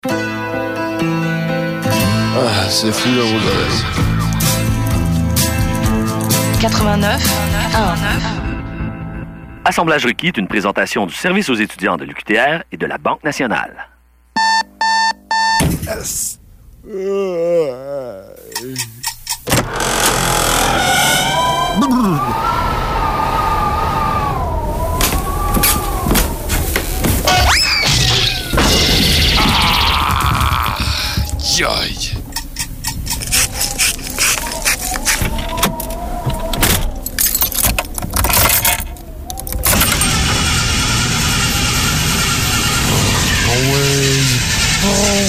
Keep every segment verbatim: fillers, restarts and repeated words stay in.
Ah, c'est fou dans vos oreilles. quatre-vingt-neuf un. Assemblage requis est une présentation du service aux étudiants de l'U Q T R et de la Banque nationale. Yes. Aïe. Oh ouais. Oh.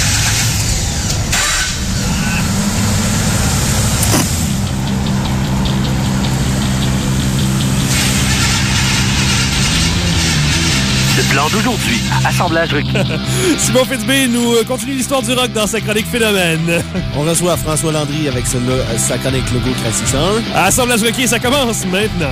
Le plan d'aujourd'hui, assemblage requis. Simon Fitzbé nous euh, continue l'histoire du rock dans sa chronique Phénomène. On reçoit François Landry avec ce, le, sa chronique Logo Classique cent un. Assemblage requis, ça commence maintenant.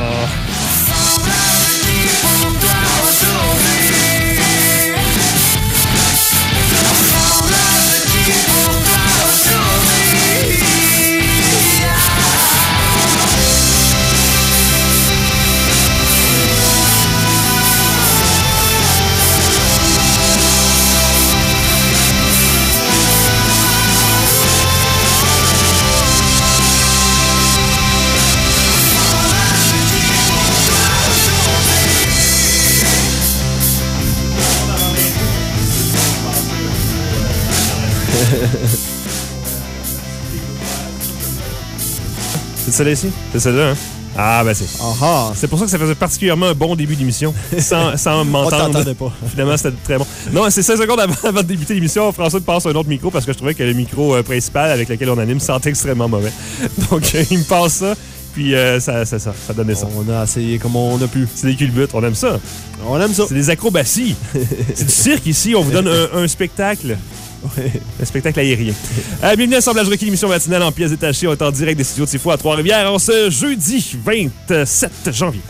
C'est celle-là ici? C'est celle-là, hein? Ah, ben c'est. Ah, c'est pour ça que ça faisait particulièrement un bon début d'émission. Sans, sans m'entendre. On t'entendait pas. Finalement, c'était très bon. Non, c'est seize secondes avant, avant de débuter l'émission. François me passe un autre micro parce que je trouvais que le micro euh, principal avec lequel on anime sentait extrêmement mauvais. Donc, euh, il me passe ça. Puis euh, ça, ça, ça, ça donnait ça. On a essayé comme on a pu. C'est des culbutes, on aime ça. On aime ça. C'est des acrobaties. C'est du cirque ici, on vous donne un, un spectacle. Ouais. Un spectacle aérien. euh, bienvenue à Assemblage requis, l'émission matinale en pièces détachées. On est en direct des studios de Tifo à Trois-Rivières en ce jeudi vingt-sept janvier.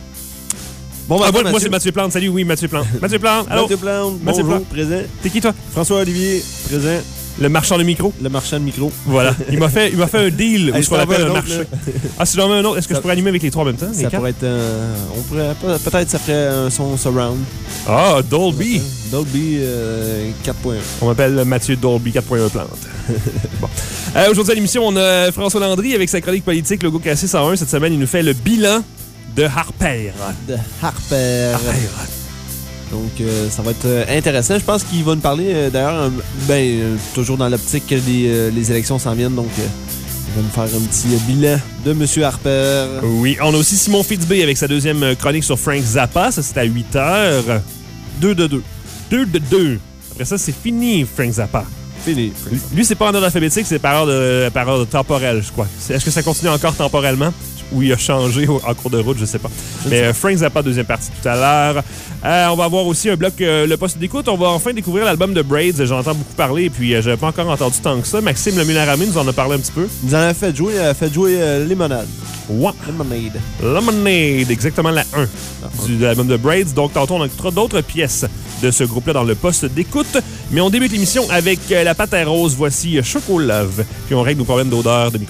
Bon, ah, ben, moi, moi c'est Mathieu Plante. Salut, oui, Mathieu Plante. Mathieu Plante, allô? Mathieu Plante, Mathieu bonjour, Plante. présent. T'es qui, toi? François Olivier, présent. Le marchand de micro. Le marchand de micro. Voilà. Il m'a fait, il m'a fait un deal, hey, ou ce qu'on appelle un, un marché. Là. Ah, si j'en mets un autre, est-ce que ça, je pourrais animer avec les trois en même temps? Ça pourrait être... Euh, on pourrait... Peut-être ça ferait un son surround. Ah, Dolby. Dolby euh, quatre point un. On m'appelle Mathieu Dolby quatre point un Plante. Bon. Euh, aujourd'hui à l'émission, on a François Landry avec sa chronique politique Logo Classique cent un. Cette semaine, il nous fait le bilan de Harper. De Harper. Harper. Donc, euh, ça va être euh, intéressant. Je pense qu'il va nous parler, euh, d'ailleurs, euh, ben, euh, toujours dans l'optique que les, euh, les élections s'en viennent. Donc, euh, il va nous faire un petit euh, bilan de M. Harper. Oui, on a aussi Simon Fitzbé avec sa deuxième chronique sur Frank Zappa. Ça, c'est à huit heures. deux de deux. deux de deux. Après ça, c'est fini, Frank Zappa. Fini. Lui, lui c'est pas en ordre alphabétique, c'est par ordre, de, par ordre temporel, je crois. Est-ce que ça continue encore temporellement? Ou il a changé en cours de route, je sais pas. Je Mais sais. Euh, Frank Zappa, deuxième partie tout à l'heure. Euh, on va avoir aussi un bloc, euh, le poste d'écoute. On va enfin découvrir l'album de Braids. J'entends beaucoup parler, et puis euh, j'avais pas encore entendu tant que ça. Maxime Lemularami nous en a parlé un petit peu. Il nous en a fait jouer, il a fait jouer euh, Lemonade. Ouais. Lemonade. Lemonade, exactement la un ah, du, de l'album de Braids. Donc, tantôt, on a d'autres pièces de ce groupe-là dans le poste d'écoute. Mais on débute l'émission avec euh, la pâte à rose. Voici Choco Love. Puis on règle nos problèmes d'odeur de micro.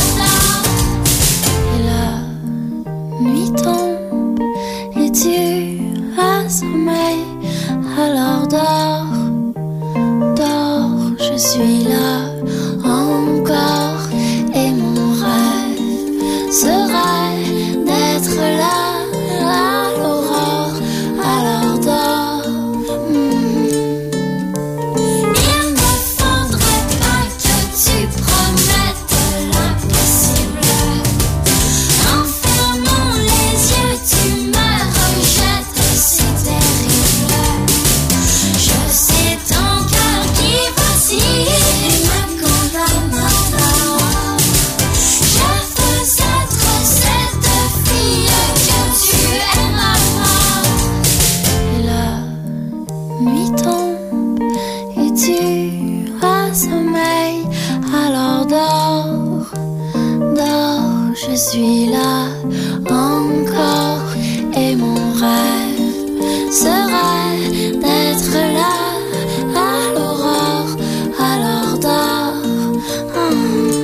Nuit tombe, les dieux je suis là encore et mon rêve serait d'être là à l'aurore, à l'heure d'or. Hum.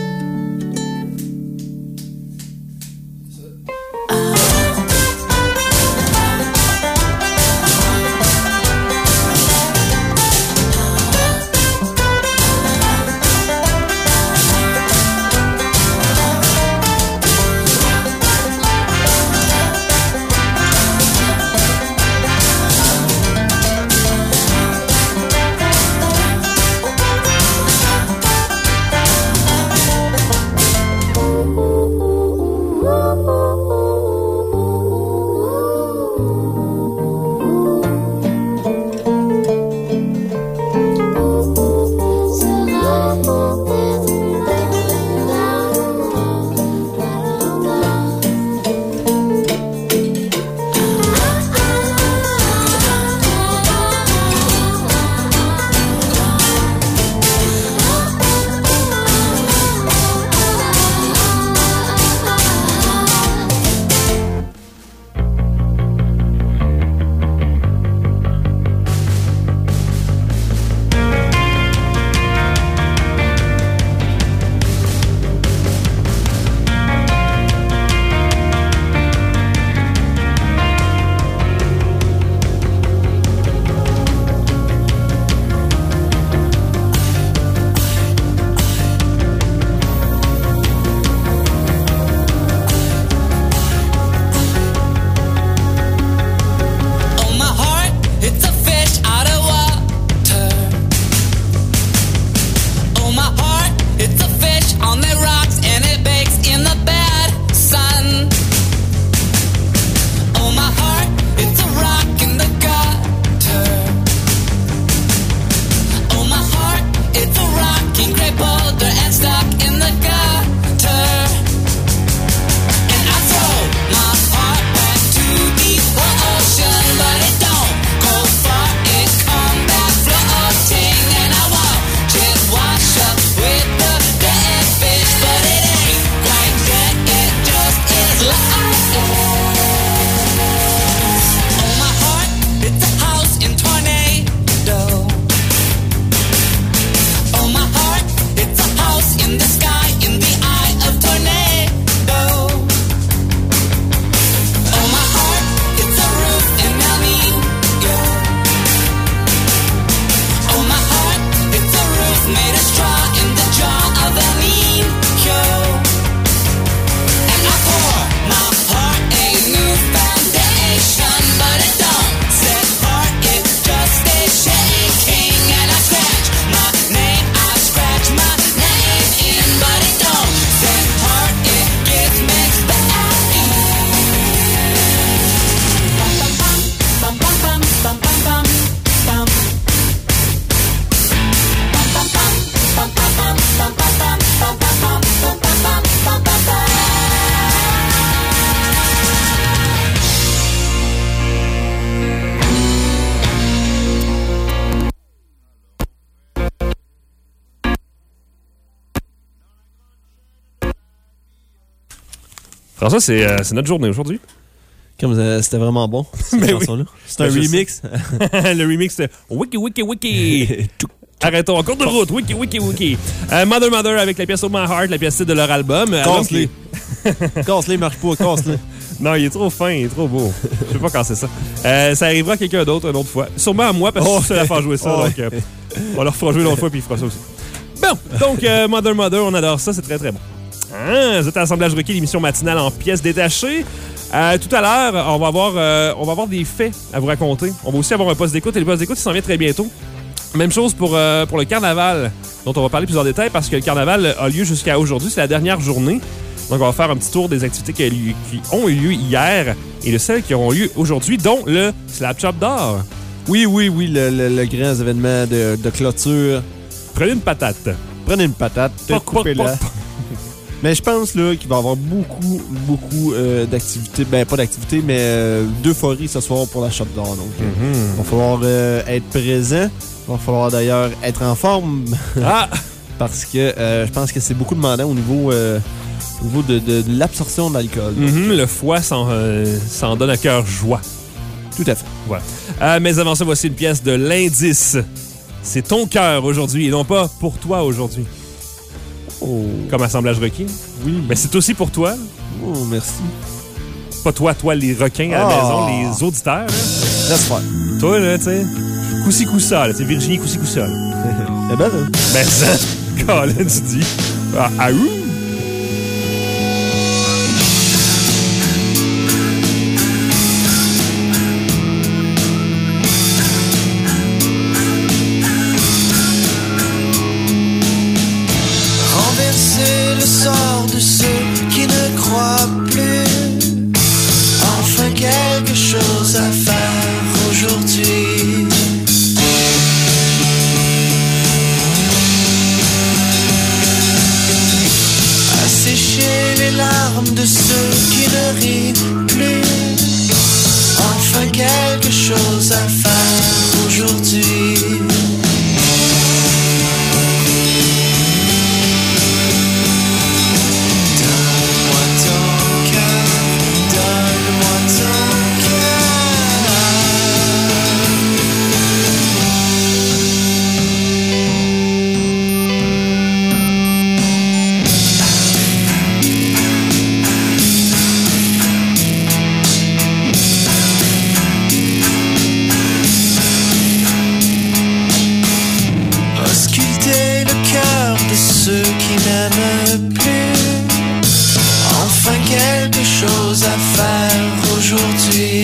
François, c'est euh, c'est notre journée aujourd'hui. Comme euh, c'était vraiment bon, cette Mais chanson-là. oui. C'est un Ben, je remix. Le remix, c'est Wiki Wiki Wiki. Arrêtons, en cours de route. Wiki Wiki Wiki. Euh, Mother Mother avec la pièce Oh My Heart, la pièce titre de leur album. Casse-les. Casse-les, marche pas, casse-les. Non, il est trop fin, il est trop beau. Je sais pas quand c'est ça. Euh, ça arrivera à quelqu'un d'autre une autre fois. Sûrement à moi, parce que Oh, je suis seul à faire jouer ça. oh, donc, euh, on leur fera jouer l'autre fois, puis il fera ça aussi. Bon, donc, euh, Mother Mother, on adore ça, c'est très très bon. Hein, vous êtes à Assemblage Rocky, l'émission matinale en pièces détachées. Euh, tout à l'heure, on va avoir euh, on va avoir des faits à vous raconter. On va aussi avoir un poste d'écoute, et le poste d'écoute, il s'en vient très bientôt. Même chose pour, euh, pour le carnaval, dont on va parler plus en détail, parce que le carnaval a lieu jusqu'à aujourd'hui. C'est la dernière journée. Donc, on va faire un petit tour des activités qui, qui ont eu lieu hier et de celles qui auront lieu aujourd'hui, dont le Slap Chop d'or. Oui, oui, oui, le, le, le grand événement de, de clôture. Prenez une patate. Prenez une patate, Poc, coupez-la. poc, poc. Mais je pense là qu'il va y avoir beaucoup, beaucoup euh, d'activités. Ben, pas d'activités, mais euh, d'euphorie ce soir pour la Chop d'or. Donc, il Mm-hmm. va falloir euh, être présent. Il va falloir d'ailleurs être en forme. Ah! Parce que euh, je pense que c'est beaucoup demandant au niveau, euh, au niveau de, de, de l'absorption de l'alcool. Mm-hmm, le foie s'en, euh, s'en donne à cœur joie. Tout à fait. Voilà. Euh, mais avant ça, voici une pièce de l'Indice. C'est ton cœur aujourd'hui et non pas pour toi aujourd'hui. Oh. Comme assemblage requis. Oui. Mais c'est aussi pour toi. Oh, merci. Pas toi, toi, les requins à la Oh. maison, les auditeurs. Hein. Laisse faire. Toi, là, tu sais, coussi-coussa, là, tu sais, Virginie coussi-coussa. C'est belle, hein? Ben ça, Colin, tu dis. Ah, ah ouh! Renverser le sort de ceux qui ne croient plus. Enfin quelque chose à faire aujourd'hui. Assécher les larmes de ceux qui ne rient plus. Enfin quelque chose à faire aujourd'hui. Ceux qui n'aiment plus, enfin quelque chose à faire aujourd'hui.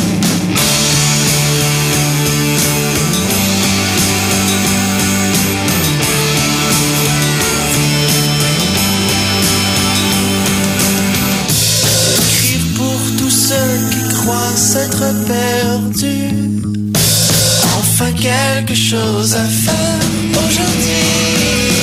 Écrire pour tous ceux qui croient s'être perdus, enfin quelque chose à faire aujourd'hui.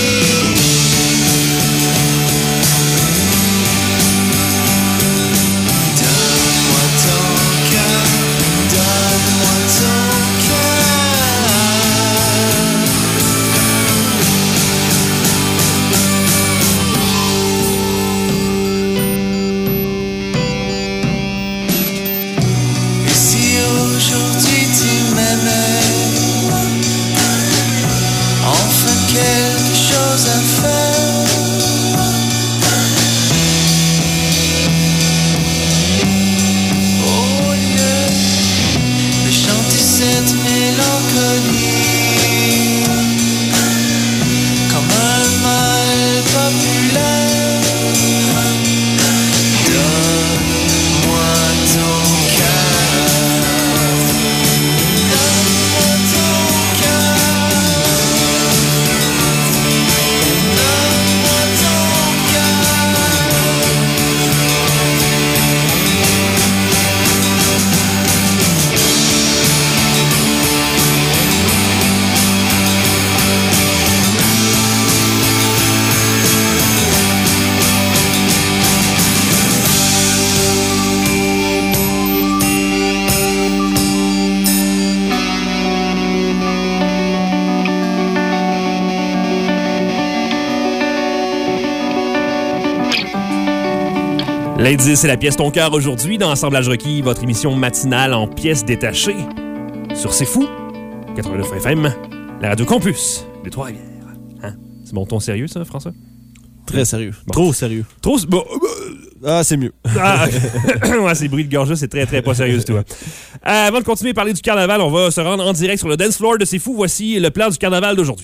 L'indice, c'est la pièce Ton cœur aujourd'hui dans Assemblage requis, votre émission matinale en pièces détachées sur C'est Fou, quatre-vingt-neuf F M, la radio Campus de Trois-Rivières. Hein? C'est bon ton sérieux, ça, François? Très sérieux. Bon. Trop sérieux. Trop... Bon, ah, c'est mieux. Ah, ouais, ces bruits de gorge-là, c'est très, très pas sérieux du tout. Hein. Euh, avant de continuer à parler du carnaval, on va se rendre en direct sur le dance floor de C'est Fou. Voici le plan du carnaval d'aujourd'hui.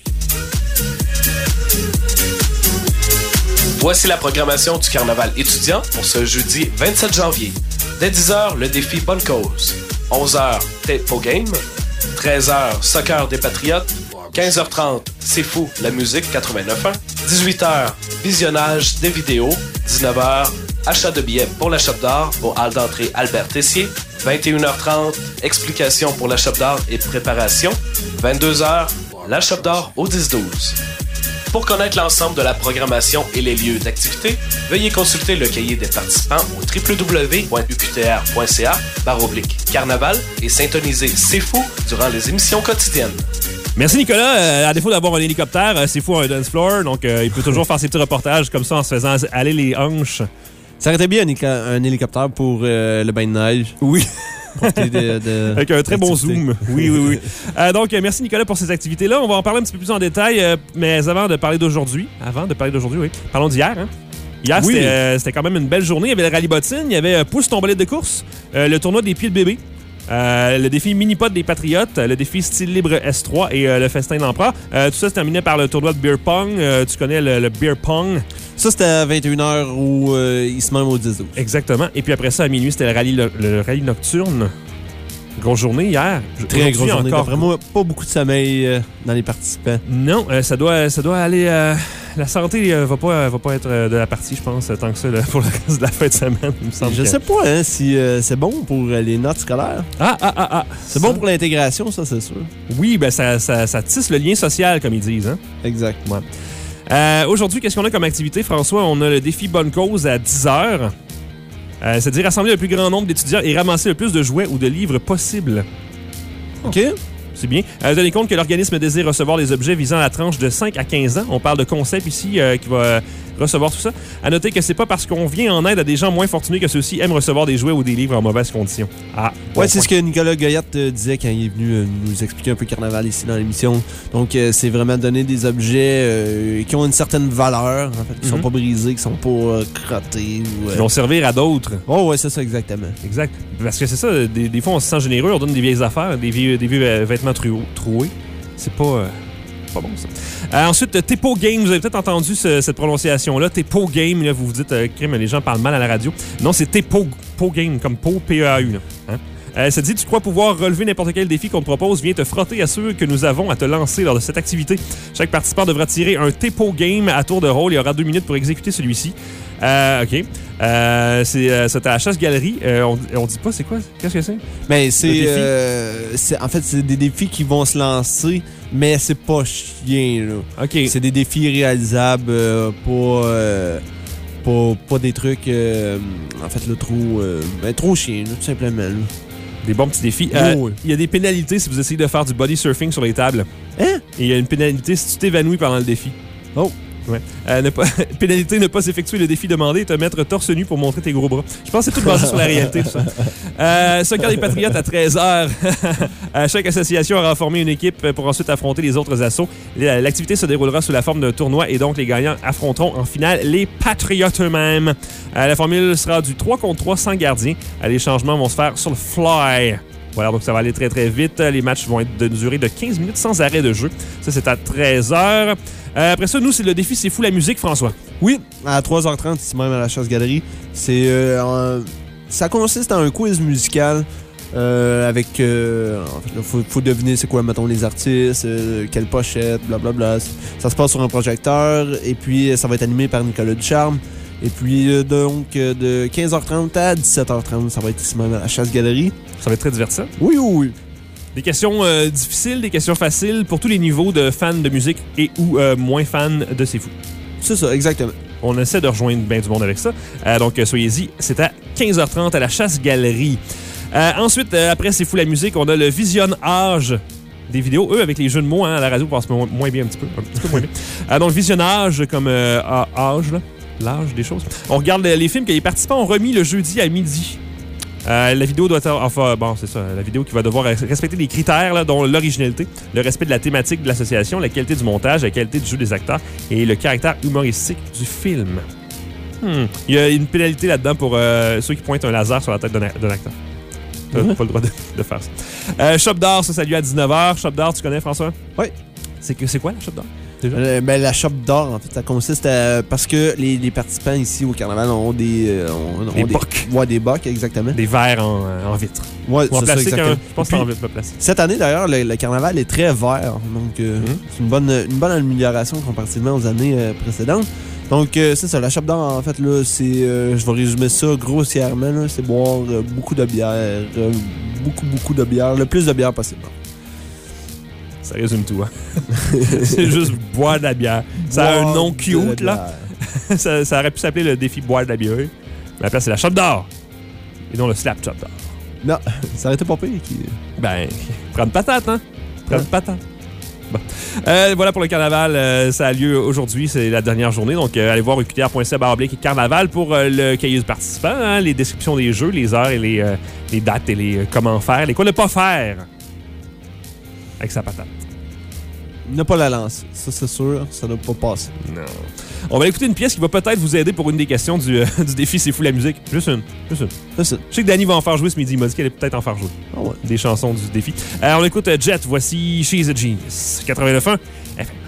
Voici la programmation du carnaval étudiant pour ce jeudi vingt-sept janvier. Dès dix heures, le défi Bonne Cause. onze heures, Tempo Game. treize heures, Soccer des Patriotes. quinze heures trente, C'est Fou, la musique quatre-vingt-neuf point un. dix-huit heures, visionnage des vidéos. dix-neuf heures, achat de billets pour la Shop d'Art au hall d'entrée Albert Tessier. vingt et une heures trente, explication pour la Shop d'Art et préparation. vingt-deux heures, la Shop d'Art au dix douze. Pour connaître l'ensemble de la programmation et les lieux d'activité, veuillez consulter le cahier des participants au w w w point u q t r point c a barre oblique carnaval et syntoniser C'est Fou durant les émissions quotidiennes. Merci Nicolas. Euh, à défaut d'avoir un hélicoptère, euh, c'est fou un dance floor, donc euh, il peut toujours faire ses petits reportages comme ça en se faisant aller les hanches. Ça aurait été bien un, hélica- un hélicoptère pour euh, le bain de neige. Oui. De, de, Avec un très bon activité. zoom. Oui, oui, oui. euh, donc, euh, merci Nicolas pour ces activités-là. On va en parler un petit peu plus en détail, euh, mais avant de parler d'aujourd'hui, avant de parler d'aujourd'hui, oui, parlons d'hier. Hein? Hier, Oui. c'était, euh, c'était quand même une belle journée. Il y avait le rallye bottine, il y avait euh, pousse ton bolide de course, euh, le tournoi des pieds de bébé, euh, le défi mini-pod des Patriotes, le défi style libre S trois et euh, le festin de l'empereur. Euh, tout ça se terminait par le tournoi de beer pong. Euh, tu connais le, le beer pong. Ça, c'était à vingt et une heures où euh, il se même au dix douze. Exactement. Et puis après ça, à minuit, c'était le rallye, le, le rallye nocturne. Grosse journée hier. Très Aujourd'hui grosse journée. encore. Vraiment pas beaucoup de sommeil euh, dans les participants. Non, euh, ça doit, ça doit aller. Euh, la santé euh, va pas, va pas être euh, de la partie, je pense, tant que ça là, pour le reste de la fin de semaine. Il me semble Je que... sais pas hein, si euh, c'est bon pour euh, les notes scolaires. Ah, ah, ah, ah. C'est bon pour l'intégration, ça, c'est sûr. Oui, ben ça, ça, ça tisse le lien social, comme ils disent. Hein? Exact. Ouais. Euh, aujourd'hui, qu'est-ce qu'on a comme activité, François? On a le défi Bonne Cause à dix heures. Euh, c'est-à-dire rassembler le plus grand nombre d'étudiants et ramasser le plus de jouets ou de livres possible. OK. C'est bien. Euh, tenez compte que l'organisme désire recevoir les objets visant la tranche de cinq à quinze ans. On parle de concept ici euh, qui va euh, recevoir tout ça. À noter que c'est pas parce qu'on vient en aide à des gens moins fortunés que ceux-ci aiment recevoir des jouets ou des livres en mauvaise condition. Ah, bon Ouais, c'est point. ce que Nicolas Goyette euh, disait quand il est venu euh, nous expliquer un peu Carnaval ici dans l'émission. Donc, euh, c'est vraiment donner des objets euh, qui ont une certaine valeur, en fait, qui sont Mhm. pas brisés, qui sont pas euh, crottés. Ou, euh... Ils vont servir à d'autres. Oh, ouais, c'est ça, exactement. Exact. Parce que c'est ça, des, des fois on se sent généreux, on donne des vieilles affaires, des vieux, des vieux euh, vêtements trou- troués. C'est pas, euh, pas bon ça. Euh, ensuite, Tepo Game, vous avez peut-être entendu ce- cette prononciation-là. Tepo Game, là, vous vous dites, euh, crime, les gens parlent mal à la radio. Non, c'est Tepo Po Game, comme Po, P E A U. Là. Hein? Euh, ça dit, tu crois pouvoir relever n'importe quel défi qu'on te propose, viens te frotter à ceux que nous avons à te lancer lors de cette activité. Chaque participant devra tirer un Tepo Game à tour de rôle. Il y aura deux minutes pour exécuter celui-ci. Euh, OK. Euh, c'est, euh, c'est à la chasse-galerie. Euh, on, on dit pas, c'est quoi? Qu'est-ce que c'est? Mais Le c'est, défi. euh, c'est. En fait, c'est des défis qui vont se lancer, mais c'est pas chien, là. OK. C'est des défis réalisables, euh, pas, euh, pas. Pas des trucs. euh, en fait, le trop. Euh, ben, trop chien, là, tout simplement, là. Des bons petits défis. Euh, Oh, oui. Il y a des pénalités si vous essayez de faire du body surfing sur les tables. Hein? Et il y a une pénalité si tu t'évanouis pendant le défi. Oh. Ouais. Euh, ne pas, pénalité, ne pas effectuer le défi demandé et te mettre torse nu pour montrer tes gros bras. Je pense que c'est tout basé sur la réalité, tout ça. Euh, Soccer des Patriotes à treize heures. Euh, chaque association aura formé une équipe pour ensuite affronter les autres assos. L'activité se déroulera sous la forme d'un tournoi et donc les gagnants affronteront en finale les Patriotes eux-mêmes. Euh, la formule sera du trois contre trois sans gardien. Euh, les changements vont se faire sur le fly. Voilà, donc ça va aller très très vite. Les matchs vont être de durée de quinze minutes sans arrêt de jeu. Ça, c'est à treize heures. Euh, après ça, nous, c'est le défi C'est fou la musique, François. Oui, à trois heures trente, ici même à la chasse-galerie. C'est, euh, un- ça consiste en un quiz musical euh, avec... Euh, en fait, il faut, faut deviner c'est quoi, mettons, les artistes, euh, quelle pochette, blablabla. Ça se passe sur un projecteur et puis ça va être animé par Nicolas Ducharme. Et puis, euh, donc, euh, de quinze heures trente à dix-sept heures trente, ça va être ici même à la chasse-galerie. Ça va être très divertissant. Oui, oui, oui. Des questions euh, difficiles, des questions faciles pour tous les niveaux de fans de musique et ou euh, moins fans de C'est fou. C'est ça, exactement. On essaie de rejoindre bien du monde avec ça. Euh, donc, euh, soyez-y. C'est à quinze heures trente à la Chasse-Galerie. Euh, ensuite, euh, après C'est fou la musique, on a le visionnage des vidéos. Eux, avec les jeux de mots, hein, à la radio, passent moins, moins bien un petit peu. Un petit peu moins bien. Euh, donc, visionnage comme euh, ah, âge, là. L'âge des choses. On regarde les films que les participants ont remis le jeudi à midi. Euh, la vidéo doit être... Enfin, bon, c'est ça. La vidéo qui va devoir respecter des critères, là, dont l'originalité, le respect de la thématique de l'association, la qualité du montage, la qualité du jeu des acteurs et le caractère humoristique du film. Hmm. Il y a une pénalité là-dedans pour euh, ceux qui pointent un laser sur la tête d'un d'un acteur. T'as Mhm. pas le droit de, de faire ça. Euh, Shop d'art, ça, ça lui à dix-neuf heures. Shop d'art, tu connais, François? Oui. C'est que- c'est quoi, la Shop d'art? Déjà? Euh, ben, la shop d'or, en fait, ça consiste à... Parce que les, les participants ici au carnaval ont des... euh, ont, Des ont bocs. Ouais, des bocs, exactement. Des verres en, euh, en vitre. Ouais, Ou en c'est ça, plastique, exactement. hein, je pense que Puis, c'est en vitre, pas plastique. cette année, d'ailleurs, le, le carnaval est très vert. Donc, euh, Mhm. c'est une bonne, une bonne amélioration comparativement aux années euh, précédentes. Donc, euh, c'est ça. La shop d'or, en fait, là, c'est... euh, je vais résumer ça grossièrement, là. C'est boire euh, beaucoup de bière. euh, beaucoup, beaucoup de bière. Le plus de bière possible. Ça résume tout, hein? C'est juste boire de la bière. Ça a un Boire nom de cute, la là. ça, ça aurait pu s'appeler le défi boire de la bière. Mais la place, c'est la Shop d'or. Et non le slap Shop d'or. Non, ça aurait été pas pire. Qui... Ben, prendre patate, hein? Prendre Ouais. patate. Bon. Euh, voilà pour le carnaval. Euh, ça a lieu aujourd'hui. C'est la dernière journée. Donc, euh, allez voir u q t r point c a barre oblique carnaval pour euh, le cahier de participants. Hein, les descriptions des jeux, les heures et les, euh, les dates et les euh, comment faire, les quoi ne pas faire avec sa patate. Ne pas la lancer. Ça, c'est sûr. Ça ne doit pas passer. Non. On va écouter une pièce qui va peut-être vous aider pour une des questions du, euh, du défi C'est fou la musique. Juste une. Juste une. C'est ça. Je sais que Danny va en faire jouer ce midi. Il m'a dit qu'elle allait peut-être en faire jouer. Ah ouais. Des chansons du défi. Euh, on écoute euh, Jet. Voici She's a Genius. quatre-vingt-neuf point un F M.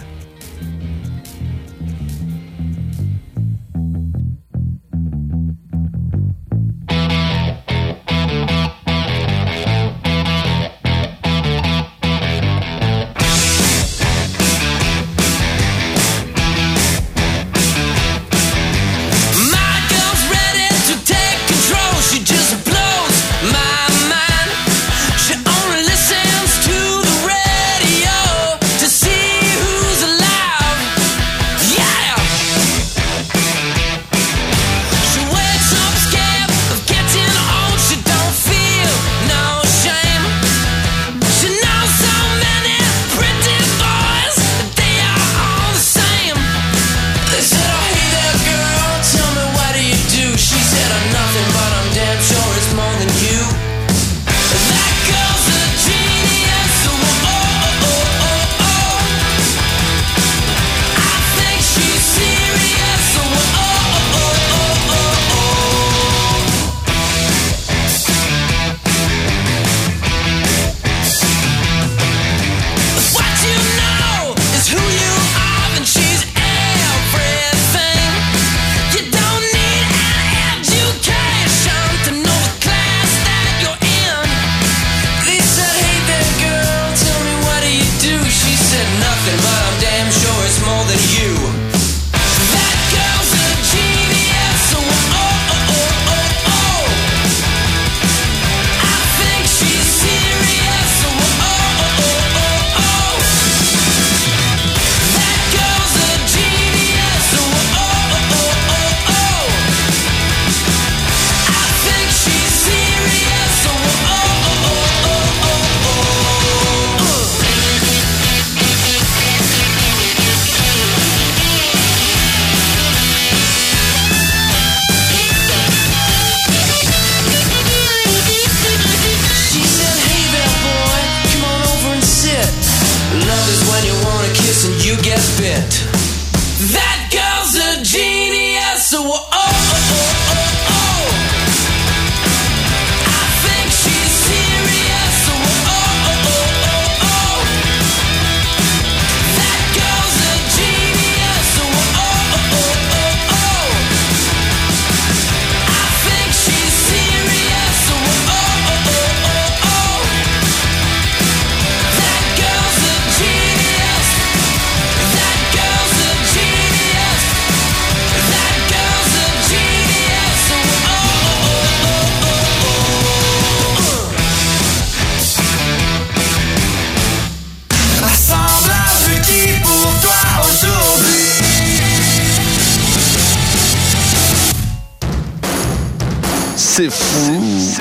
C'est fou.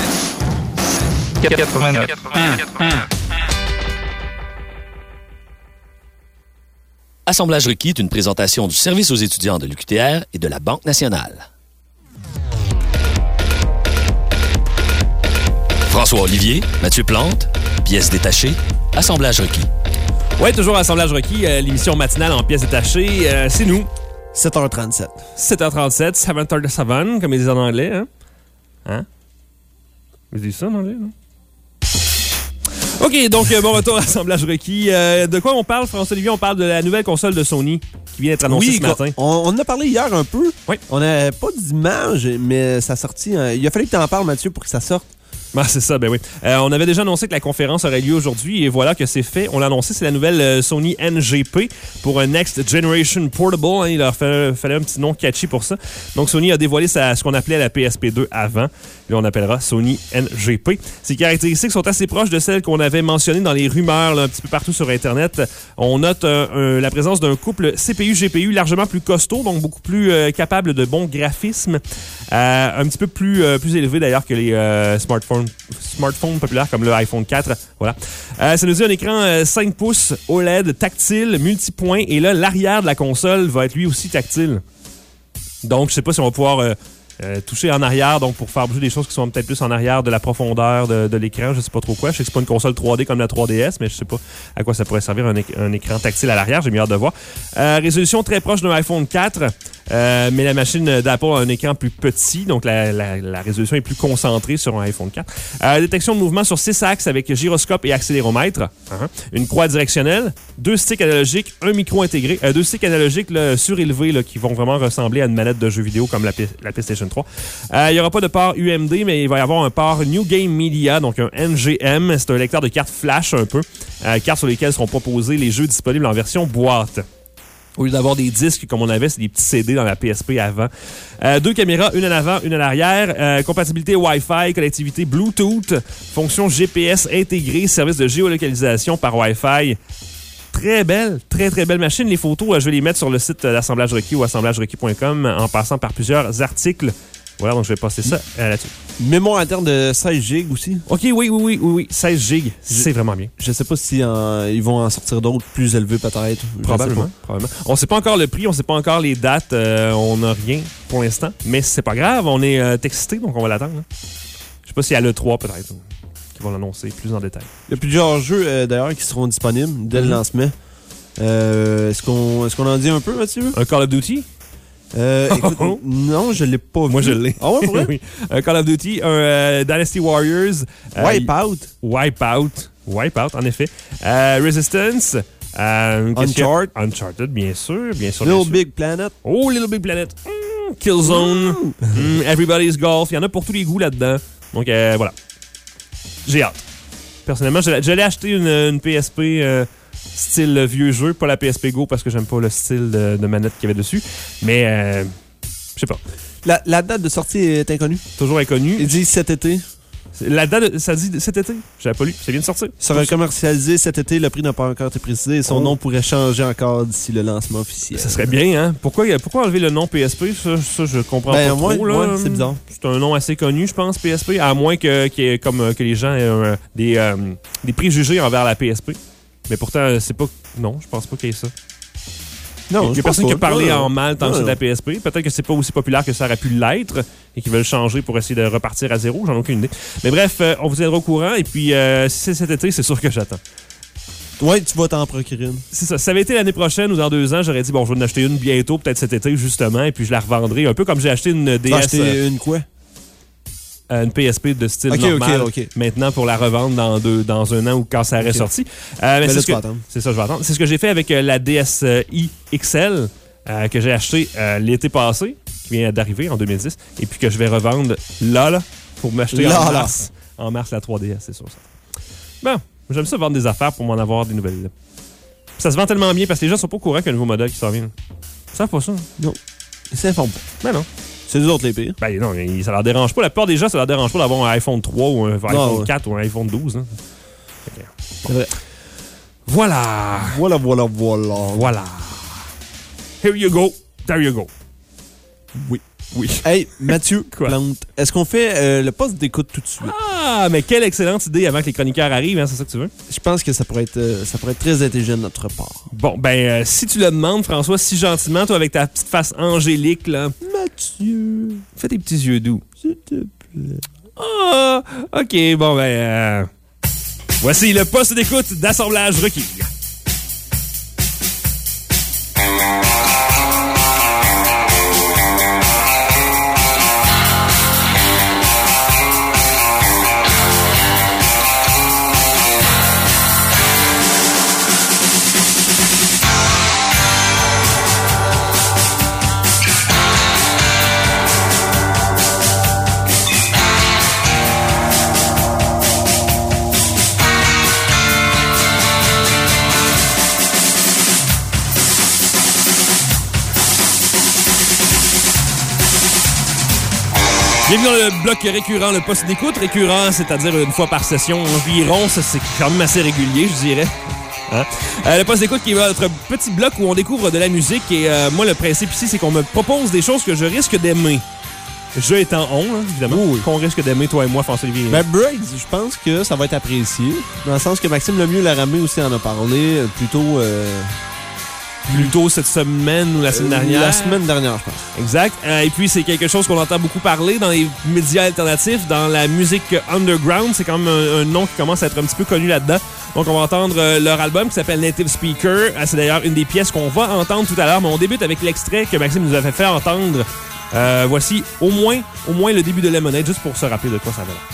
quatre-vingt-neuf. Assemblage requis est une présentation du service aux étudiants de l'U Q T R et de la Banque nationale. François Olivier, Mathieu Plante, pièces détachées, assemblage requis. Oui, toujours assemblage requis, euh, l'émission matinale en pièces détachées. Euh, c'est nous. sept heures trente-sept. sept heures trente-sept, seven thirty-seven, comme ils disent en anglais. Hein? Hein? Ils disent ça en anglais, non? OK, donc, euh, bon retour à assemblage requis. Euh, de quoi on parle, François-Olivier? On parle de la nouvelle console de Sony qui vient d'être annoncée oui, ce matin. On, on en a parlé hier un peu. Oui. On n'a pas d'image, mais ça a sorti. Euh, il a fallu que tu en parles, Mathieu, pour que ça sorte. Ah, c'est ça, ben oui. Euh, on avait déjà annoncé que la conférence aurait lieu aujourd'hui et voilà que c'est fait. On l'a annoncé, c'est la nouvelle euh, Sony N G P pour un Next Generation Portable. Hein, il leur fallait, fallait un petit nom catchy pour ça. Donc Sony a dévoilé sa, ce qu'on appelait la P S P deux avant. Puis on appellera Sony N G P. Ses caractéristiques sont assez proches de celles qu'on avait mentionnées dans les rumeurs là, un petit peu partout sur Internet. On note euh, un, la présence d'un couple C P U G P U largement plus costaud, donc beaucoup plus euh, capable de bons graphismes. Euh, un petit peu plus, euh, plus élevé d'ailleurs que les euh, smartphones smartphones populaires comme le iPhone quatre. Voilà. Euh, ça nous dit un écran euh, cinq pouces O L E D tactile, multipoint. Et là, l'arrière de la console va être lui aussi tactile. Donc, je sais pas si on va pouvoir... Euh, Euh, toucher en arrière, donc pour faire bouger des choses qui sont peut-être plus en arrière de la profondeur de, de l'écran, je sais pas trop quoi. Je sais que c'est pas une console trois D comme la trois D S, mais je sais pas à quoi ça pourrait servir un, éc- un écran tactile à l'arrière, j'ai mis hâte de voir. Euh, résolution très proche d'un iPhone quatre, euh, mais la machine d'Apple a un écran plus petit, donc la, la, la résolution est plus concentrée sur un iPhone quatre. Euh, détection de mouvement sur six axes avec gyroscope et accéléromètre, uh-huh. Une croix directionnelle, deux sticks analogiques, un micro intégré, euh, deux sticks analogiques là, surélevés là, qui vont vraiment ressembler à une manette de jeu vidéo comme la, la PlayStation trois. Euh, il n'y aura pas de port U M D, mais il va y avoir un port New Game Media, donc un N G M. C'est un lecteur de cartes flash un peu, euh, cartes sur lesquelles seront proposés les jeux disponibles en version boîte. Au lieu d'avoir des disques comme on avait, c'est des petits C D dans la P S P avant. Euh, deux caméras, une en avant, une en arrière. Euh, compatibilité Wi-Fi, connectivité Bluetooth, fonction G P S intégrée, service de géolocalisation par Wi-Fi. Très belle, très très belle machine. Les photos, je vais les mettre sur le site d'Assemblage Requis ou assemblage requis point com en passant par plusieurs articles. Voilà, donc je vais passer ça euh, là-dessus. Mémoire interne de seize gigs aussi. OK, oui, oui, oui, oui, oui. seize gigs, c'est vraiment bien. Je sais pas si en, ils vont en sortir d'autres plus élevés peut-être. Probablement, probablement. On sait pas encore le prix, on sait pas encore les dates, euh, on n'a rien pour l'instant, mais c'est pas grave, on est euh, excité, donc on va l'attendre. Hein. Je sais pas si à l'E trois peut-être. Qui vont l'annoncer plus en détail. Il y a plusieurs jeux euh, d'ailleurs qui seront disponibles dès mm-hmm. le lancement. Euh, est-ce qu'on est-ce qu'on en dit un peu, Mathieu? Un Call of Duty? Euh, écoute, non, je l'ai pas vu. Moi, je l'ai. Ah ouais, pour vrai? Oui. Un Call of Duty, un euh, Dynasty Warriors. Wipeout. Euh, Wipeout. Wipeout, en effet. Euh, Resistance. Euh, Uncharted. Uncharted, bien sûr. Bien sûr Little bien sûr. Big Planet. Oh, Little Big Planet. Mm, Killzone. Mm. Mm, Everybody's Golf. Il y en a pour tous les goûts là-dedans. Donc, euh, voilà. J'ai hâte. Personnellement, je, je l'ai acheté une, une P S P euh, style vieux jeu, pas la P S P Go parce que j'aime pas le style de, de manette qu'il y avait dessus. Mais, euh, je sais pas. La, la date de sortie est inconnue. Toujours inconnue. Il dit cet été. La date, ça dit cet été? J'avais pas lu. Ça vient de sortir. Ça sera commercialisé cet été. Le prix n'a pas encore été précisé. Son oh. nom pourrait changer encore d'ici le lancement officiel. Ça serait bien, hein? Pourquoi, pourquoi enlever le nom P S P? Ça, ça je comprends ben, pas ouais, trop. Là. Ouais, c'est bizarre. C'est un nom assez connu, je pense, P S P. À moins que, que, comme, que les gens aient euh, des, euh, des préjugés envers la P S P. Mais pourtant, c'est pas... Non, je pense pas qu'il y ait ça. Non, il y a personne qui a parlé ouais, en mal tant ouais, que c'est de ouais. la P S P. Peut-être que c'est pas aussi populaire que ça aurait pu l'être et qu'ils veulent changer pour essayer de repartir à zéro. J'en ai aucune idée. Mais bref, euh, on vous tiendra au courant. Et puis, euh, si c'est cet été, c'est sûr que j'attends. Ouais, tu vas t'en procurer une. C'est ça. Si ça avait été l'année prochaine ou dans deux ans, j'aurais dit, bon, je vais en acheter une bientôt, peut-être cet été, justement, et puis je la revendrai. Un peu comme j'ai acheté une D S. Tu as acheté euh, une quoi? Euh, une P S P de style okay, normal. Okay, okay. Maintenant, pour la revendre dans, deux, dans un an ou quand ça aurait okay. sorti. Euh, mais mais c'est, là, ce que, c'est ça, je vais attendre. C'est ce que j'ai fait avec euh, la D S I X L euh, que j'ai acheté euh, l'été passé, qui vient d'arriver en deux mille dix, et puis que je vais revendre là, là, pour m'acheter là, en là. mars. En mars, la trois D S, c'est sûr ça. Bon, j'aime ça vendre des affaires pour m'en avoir des nouvelles. Là. Ça se vend tellement bien parce que les gens sont pas au courant qu'il y a un nouveau modèle qui s'en vient. Ils savent pas ça. Non. Ils s'informent pas. Ben non. C'est nous autres les pires. Ben non, ça leur dérange pas. La plupart des gens, ça leur dérange pas d'avoir un iPhone trois ou un iPhone non, ouais. quatre ou un iPhone douze. Hein. Okay. Bon. C'est vrai. Voilà. Voilà, voilà, voilà. Voilà. Here you go. There you go. Oui. Oui. Hey, Mathieu Plante, est-ce qu'on fait euh, le poste d'écoute tout de suite? Ah, mais quelle excellente idée avant que les chroniqueurs arrivent, hein, c'est ça que tu veux? Je pense que ça pourrait être, euh, ça pourrait être très intelligent de notre part. Bon, ben, euh, si tu le demandes, François, si gentiment, toi, avec ta petite face angélique, là. Mathieu. Fais tes petits yeux doux. S'il te plaît. Ah, OK, bon, ben, euh, voici le poste d'écoute d'Assemblage Requis. Bienvenue dans le bloc récurrent, le poste d'écoute. Récurrent, c'est-à-dire une fois par session environ. Ça, c'est quand même assez régulier, je dirais. Hein? Euh, le poste d'écoute qui est notre petit bloc où on découvre de la musique. Et euh, moi, le principe ici, c'est qu'on me propose des choses que je risque d'aimer. Je étant on, hein, évidemment, Oui, oui. qu'on risque d'aimer, toi et moi, François-Olivier. Ben, Braids, je pense que ça va être apprécié. Dans le sens que Maxime Lemieux l'a ramené aussi, en a parlé. euh, Plutôt. Euh, Plutôt cette semaine ou la semaine dernière. La semaine dernière, je pense. Exact. Euh, et puis, c'est quelque chose qu'on entend beaucoup parler dans les médias alternatifs, dans la musique underground. C'est quand même un, un nom qui commence à être un petit peu connu là-dedans. Donc, on va entendre euh, leur album qui s'appelle Native Speaker. Euh, c'est d'ailleurs une des pièces qu'on va entendre tout à l'heure, mais on débute avec l'extrait que Maxime nous avait fait entendre. Euh, voici au moins, au moins le début de Lemonade, juste pour se rappeler de quoi ça va là.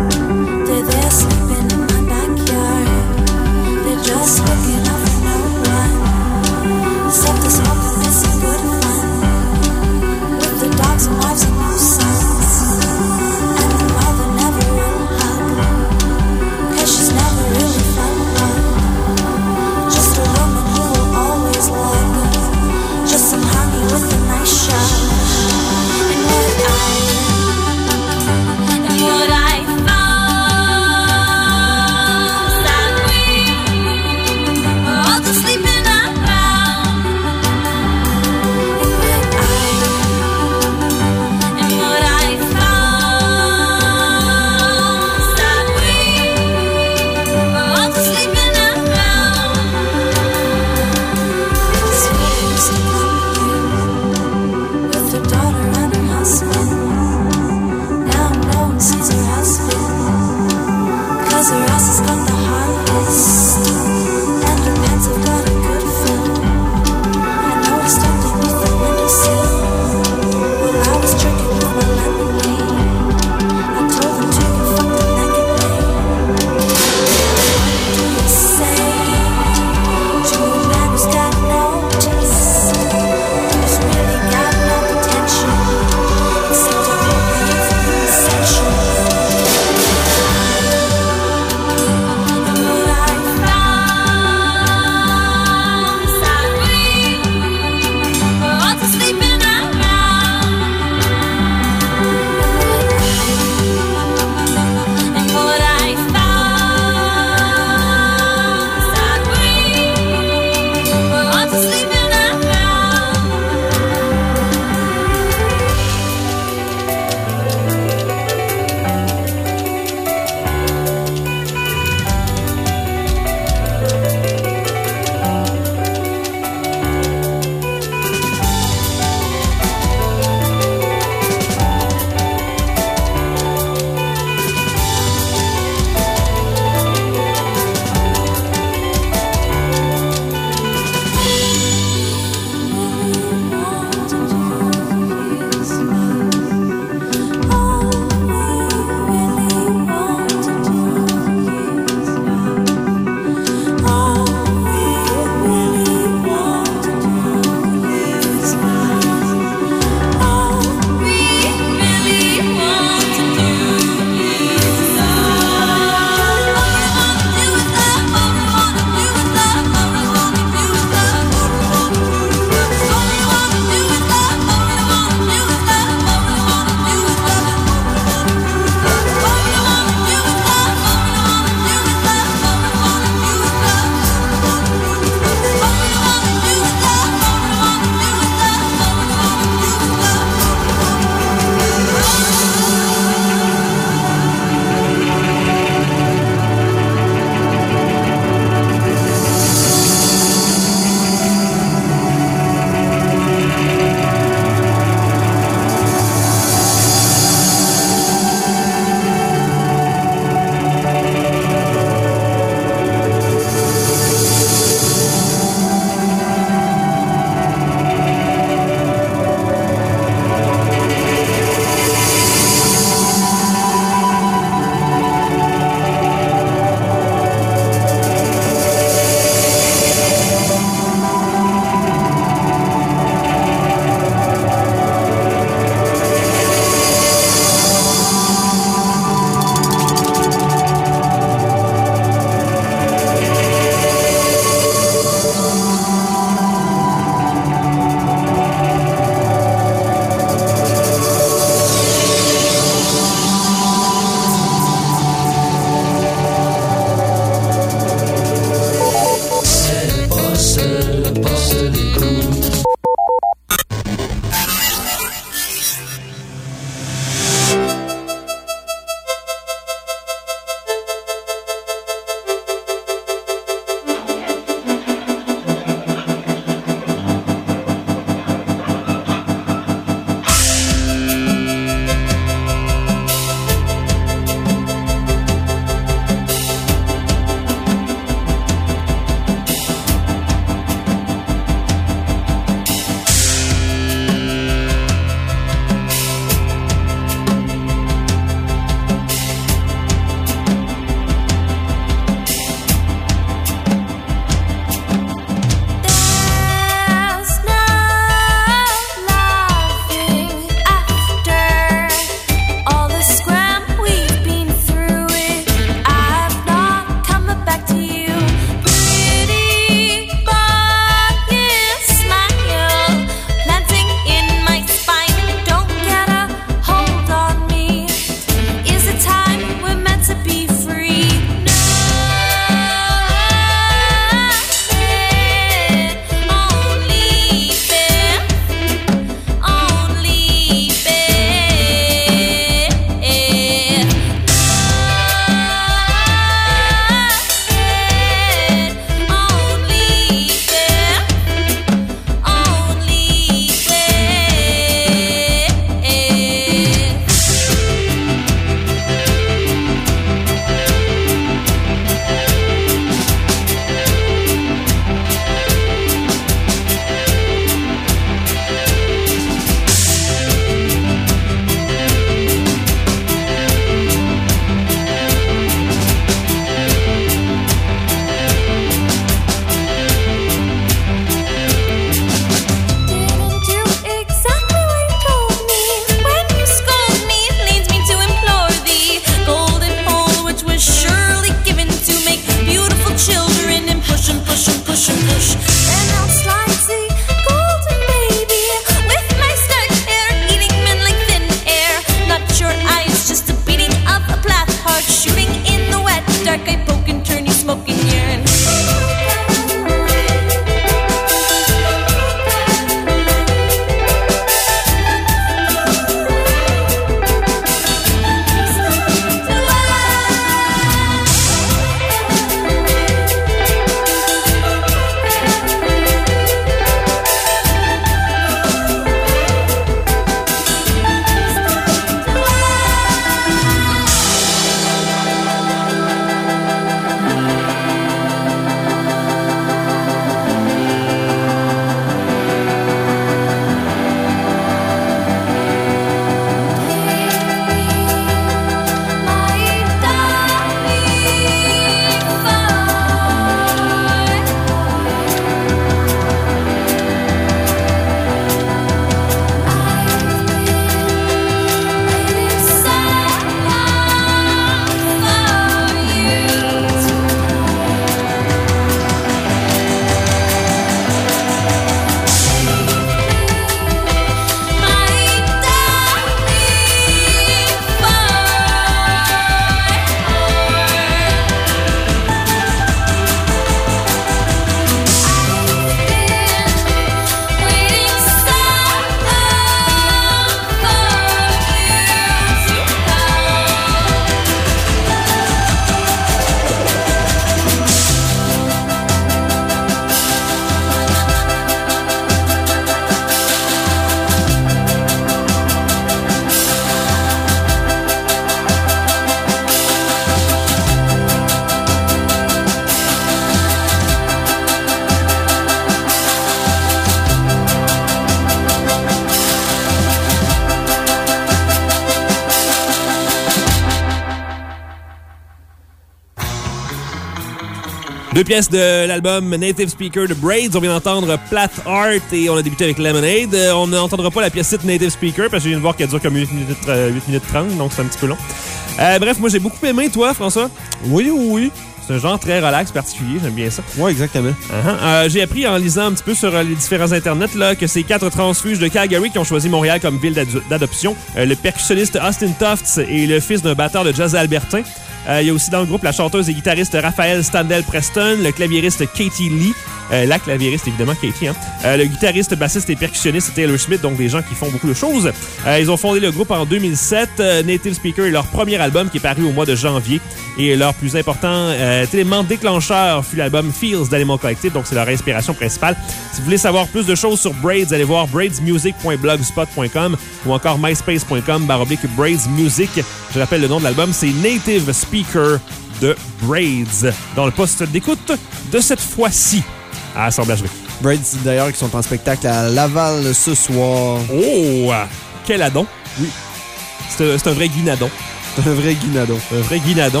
Deux pièces de l'album Native Speaker de Braids. On vient d'entendre Plat Art et on a débuté avec Lemonade. Euh, on n'entendra pas la pièce titre Native Speaker parce que je viens de voir qu'elle dure comme huit minutes, euh, huit minutes trente, donc c'est un petit peu long. Euh, bref, moi j'ai beaucoup aimé, toi, François. Oui, oui, oui. C'est un genre très relax, particulier, j'aime bien ça. Oui, exactement. Uh-huh. Euh, j'ai appris en lisant un petit peu sur euh, les différents internets là, que c'est quatre transfuges de Calgary qui ont choisi Montréal comme ville d'ad- d'adoption. Euh, le percussionniste Austin Tufts est le fils d'un batteur de jazz albertain. Euh, il y a aussi dans le groupe la chanteuse et guitariste Raphaël Standell Preston, le claviériste Katie Lee, euh, la claviériste évidemment Katie, hein? euh, le guitariste, bassiste et percussionniste Taylor Schmidt, donc des gens qui font beaucoup de choses. Euh, ils ont fondé le groupe en deux mille sept. Euh, Native Speaker est leur premier album qui est paru au mois de janvier et leur plus important euh, élément déclencheur fut l'album Feels d'Animal Collective, donc c'est leur inspiration principale. Si vous voulez savoir plus de choses sur Braids, allez voir braids music point blogspot point com ou encore myspace point com barre oblique Braids Music. Je rappelle le nom de l'album, c'est Native Speaker de Braids, dans le poste d'écoute de cette fois-ci à Assemblage Ruki. Braids, d'ailleurs, qui sont en spectacle à Laval ce soir. Oh! Quel adon! Oui. C'est un, c'est un vrai guinadon. C'est un vrai guinadon. Un vrai guinadon.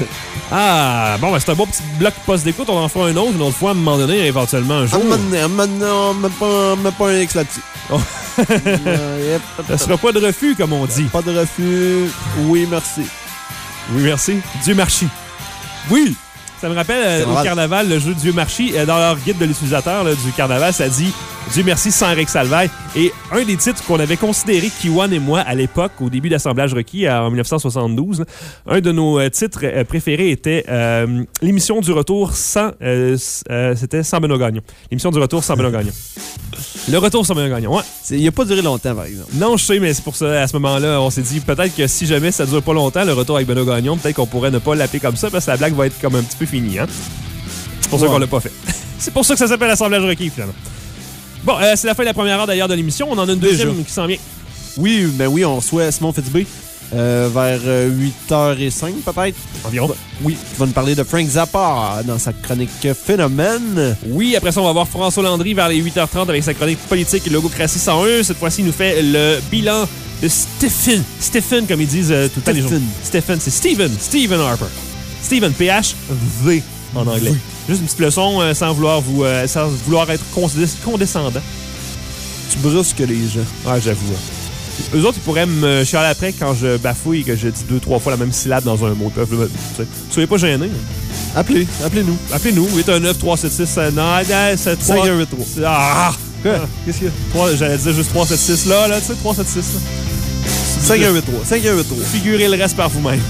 Ah, bon, ben, c'est un beau petit bloc poste d'écoute. On en fera un autre une autre fois à un moment donné, éventuellement un jour. Ah, maintenant, maintenant, mets pas, mets pas un X là-dessus. Oh. euh, yep. Ça sera pas de refus, comme on dit. Pas de refus. Oui, merci. Oui, merci. Dieu merci. Oui! Ça me rappelle euh, au carnaval, le jeu Dieu merci. Euh, dans leur guide de l'utilisateur là, du carnaval, ça dit Dieu merci sans Rick Salvaille. Et un des titres qu'on avait considéré, Kiwan et moi, à l'époque, au début d'Assemblage Requis, en dix-neuf cent soixante-douze, là, un de nos euh, titres euh, préférés était euh, l'émission du retour sans... Euh, euh, c'était sans Benoît Gagnon. L'émission du retour sans Benoît Gagnon. Le retour sans Benoît Gagnon, ouais. Il n'a pas duré longtemps, par exemple. Non, je sais, mais c'est pour ça, à ce moment-là, on s'est dit peut-être que si jamais ça dure pas longtemps, le retour avec Benoît Gagnon, peut-être qu'on pourrait ne pas l'appeler comme ça parce que la blague va être comme un petit peu finie, hein. C'est pour ouais. ça qu'on l'a pas fait. C'est pour ça que ça s'appelle Assemblage Requis, finalement. Bon, euh, c'est la fin de la première heure d'ailleurs de l'émission. On en a une deuxième Déjà. qui s'en vient. Oui, ben oui, on reçoit Simon Fitzbé euh, vers euh, huit heures cinq peut-être. Environ. Oui, qui va nous parler de Frank Zappa dans sa chronique Phénomène. Oui, après ça, on va voir François Landry vers les huit heures trente avec sa chronique politique et logocratie cent un. Cette fois-ci, il nous fait le bilan de Stephen. Stephen, comme ils disent euh, tout le temps les gens. Stephen, c'est Stephen. Stephen Harper. Stephen, P H V en anglais. Oui. Juste une petite leçon euh, sans, vouloir vous, euh, sans vouloir être condescendant. Tu brusques les gens. Ouais, j'avoue. Hein. Eux autres, ils pourraient me chialer après quand je bafouille et que je dis deux, trois fois la même syllabe dans un mot. Soyez pas gênés. Appelez, appelez-nous. Appelez-nous, huit un neuf trois sept six non, sept cinq un huit trois. Ah! Quoi? Qu'est-ce qu'il y a? J'allais dire juste trois sept six là, là, tu sais, trois sept six là. cinq un huit trois. cinq un huit trois. Figurez le reste par vous-même.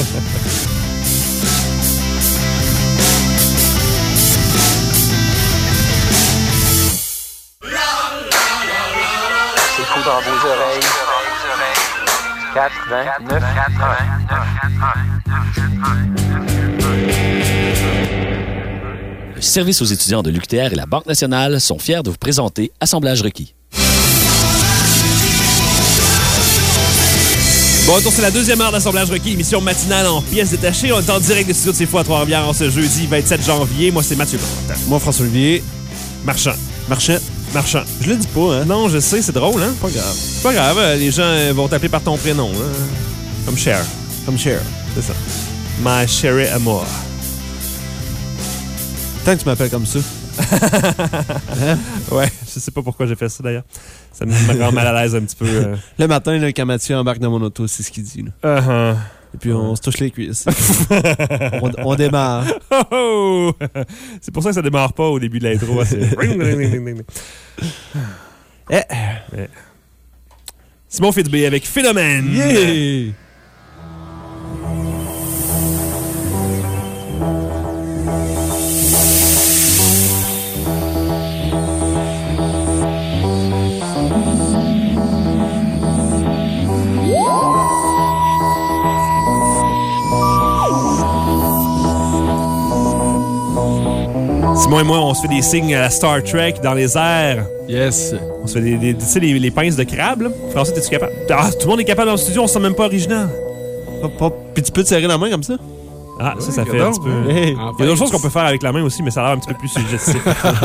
Dans vos oreilles. quatre-vingt-neuf Le service aux étudiants de l'U Q T R et la Banque nationale sont fiers de vous présenter Assemblage Requis. Bon, retour, c'est la deuxième heure d'Assemblage Requis, émission matinale en pièces détachées. On est en direct des studios de C'est Fou à Trois-Rivières en ce jeudi vingt-sept janvier. Moi, c'est Mathieu Plante. Moi, François-Olivier. Marchand. Marchand. Marchand. Je le dis pas, hein? Non, je sais, c'est drôle, hein? Pas grave. C'est pas grave, les gens vont t'appeler par ton prénom, hein? Comme Cher. Comme Cher. C'est ça. Ma chérie amour. Tant que tu m'appelles comme ça. Hein? Ouais, je sais pas pourquoi j'ai fait ça d'ailleurs. Ça me rend mal à l'aise un petit peu. Euh... Le matin, là, quand Mathieu embarque dans mon auto, c'est ce qu'il dit. Là. Uh-huh. Et puis on se touche les cuisses. on, on démarre. Oh, oh! C'est pour ça que ça démarre pas au début de l'intro. C'est... eh. Eh. Simon Fitzbé avec Phénomène. Yeah! Simon et moi, on se fait des signes à la Star Trek dans les airs. Yes. On se fait des, des, tu sais, les, les pinces de crabe, là. François, t'es-tu capable? Ah, tout le monde est capable dans le studio, on se sent même pas original. Hop, hop. Puis tu peux te serrer la main comme ça? Ah, ça, ça Ouais, fait un donc, petit peu... Hey. Enfin, Il y a d'autres choses qu'on peut faire avec la main aussi, mais ça a l'air un petit peu plus suggestif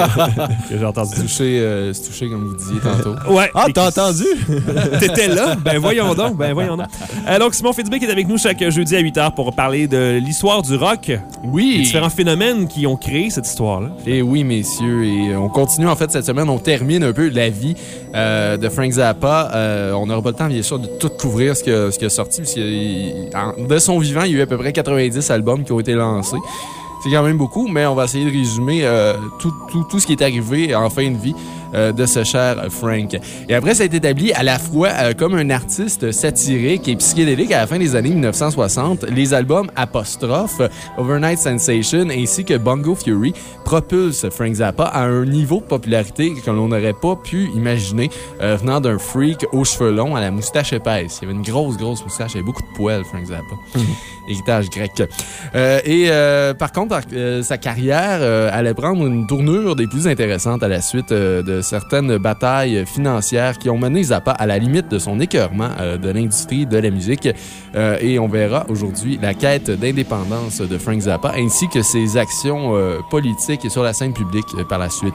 que j'ai entendu. Se toucher, euh, se toucher, comme vous disiez tantôt. Ouais. Ah, Et t'as qui- entendu? T'étais là? Ben voyons donc, ben voyons donc. Euh, donc Simon Fitzbé qui est avec nous chaque jeudi à huit heures pour parler de l'histoire du rock. Oui! Les différents phénomènes qui ont créé cette histoire-là. Et oui, messieurs, et on continue en fait cette semaine, on termine un peu la vie euh, de Frank Zappa. Euh, on n'aura pas le temps, bien sûr, de tout couvrir ce qui a, ce qui a sorti, parce que de son vivant, il y a eu à peu près quatre-vingt-dix albums qui ont été lancés. C'est quand même beaucoup, mais on va essayer de résumer euh, tout, tout, tout ce qui est arrivé en fin de vie euh, de ce cher Frank. Et après, ça a été établi à la fois euh, comme un artiste satirique et psychédélique à la fin des années dix-neuf cent soixante. Les albums Apostrophe, Overnight Sensation ainsi que Bongo Fury propulsent Frank Zappa à un niveau de popularité que l'on n'aurait pas pu imaginer euh, venant d'un freak aux cheveux longs à la moustache épaisse. Il avait une grosse, grosse moustache, il avait beaucoup de poils, Frank Zappa. Mm-hmm. Héritage grec. Euh, et euh, par contre, euh, sa carrière euh, allait prendre une tournure des plus intéressantes à la suite euh, de certaines batailles financières qui ont mené Zappa à la limite de son écœurement euh, de l'industrie de la musique. Euh, et on verra aujourd'hui la quête d'indépendance de Frank Zappa ainsi que ses actions euh, politiques sur la scène publique euh, par la suite.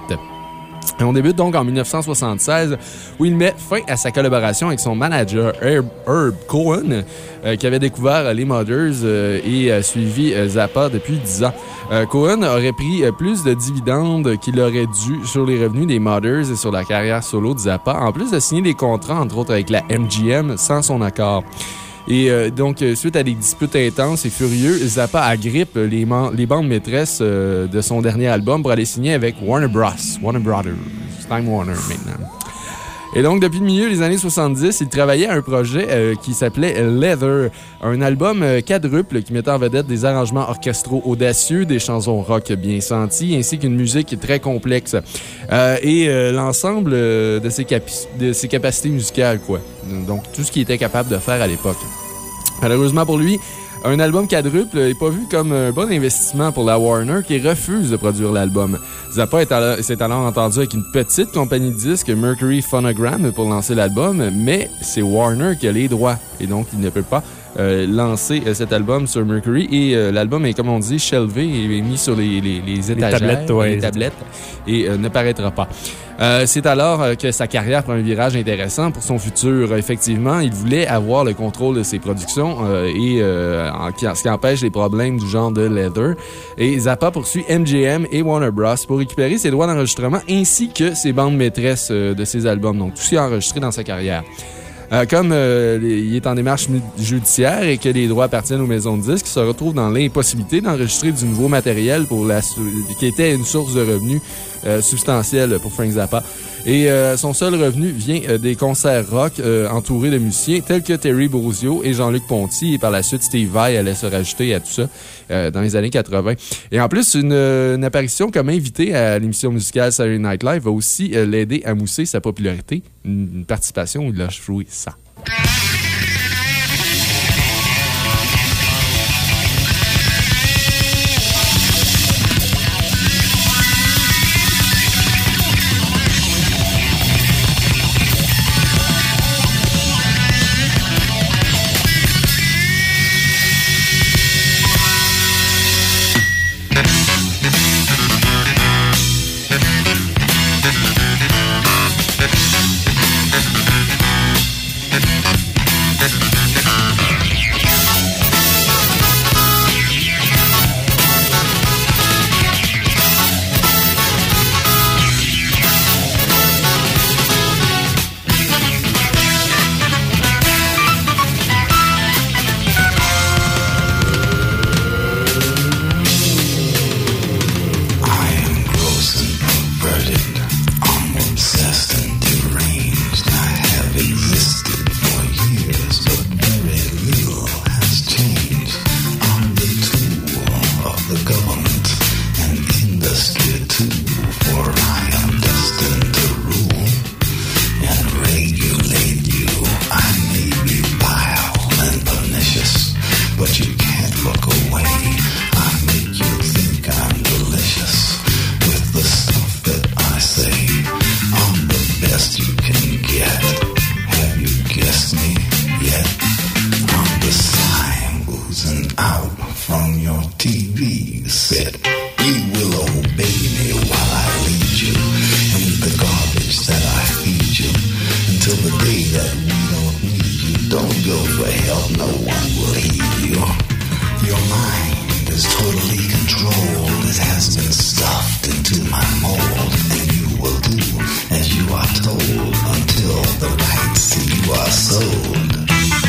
Et on débute donc en dix-neuf cent soixante-seize où il met fin à sa collaboration avec son manager Herb, Herb Cohen euh, qui avait découvert les Mothers euh, et a suivi euh, Zappa depuis dix ans. Euh, Cohen aurait pris euh, plus de dividendes qu'il aurait dû sur les revenus des Mothers et sur la carrière solo de Zappa, en plus de signer des contrats entre autres avec la M G M sans son accord. Et euh, donc, euh, suite à des disputes intenses et furieux, Zappa agrippe les, man- les bandes maîtresses euh, de son dernier album pour aller signer avec Warner Bros. Warner Brothers. Time Warner maintenant. Et donc, depuis le milieu des années soixante-dix, il travaillait à un projet euh, qui s'appelait Leather, un album euh, quadruple qui mettait en vedette des arrangements orchestraux audacieux, des chansons rock bien senties, ainsi qu'une musique très complexe. Euh, et euh, l'ensemble euh, de, ses capi- de ses capacités musicales, quoi. Donc, tout ce qu'il était capable de faire à l'époque. Malheureusement pour lui, un album quadruple n'est pas vu comme un bon investissement pour la Warner qui refuse de produire l'album. Zappa est alors, s'est alors entendu avec une petite compagnie de disques, Mercury Phonogram, pour lancer l'album, mais c'est Warner qui a les droits et donc il ne peut pas euh, lancer euh, cet album sur Mercury et euh, l'album est, comme on dit, shelvé et mis sur les, les, les étagères, les tablettes, ouais, les tablettes et euh, ne paraîtra pas. Euh, c'est alors euh, que sa carrière prend un virage intéressant pour son futur. Effectivement, il voulait avoir le contrôle de ses productions euh, et euh, en, ce qui empêche les problèmes du genre de Leather. Et Zappa poursuit M G M et Warner Bros. Pour récupérer ses droits d'enregistrement ainsi que ses bandes maîtresses euh, de ses albums. Donc, tout ce qui est enregistré dans sa carrière. Euh, comme euh, il est en démarche judiciaire et que les droits appartiennent aux maisons de disques, il se retrouve dans l'impossibilité d'enregistrer du nouveau matériel pour la, qui était une source de revenus euh, substantielle pour Frank Zappa. Et euh, son seul revenu vient euh, des concerts rock euh, entourés de musiciens tels que Terry Bozzio et Jean-Luc Ponty. Et par la suite, Steve Vai allait se rajouter à tout ça euh, dans les années quatre-vingt. Et en plus, une, une apparition comme invité à l'émission musicale Saturday Night Live va aussi euh, l'aider à mousser sa popularité. Une, une participation où il a joué ça. From your on T V set. You will obey me while I lead you and eat the garbage that I feed you until the day that we don't need you. Don't go for help, no one will heed you. Your mind is totally controlled. It has been stuffed into my mold, and you will do as you are told until the rights to you are sold.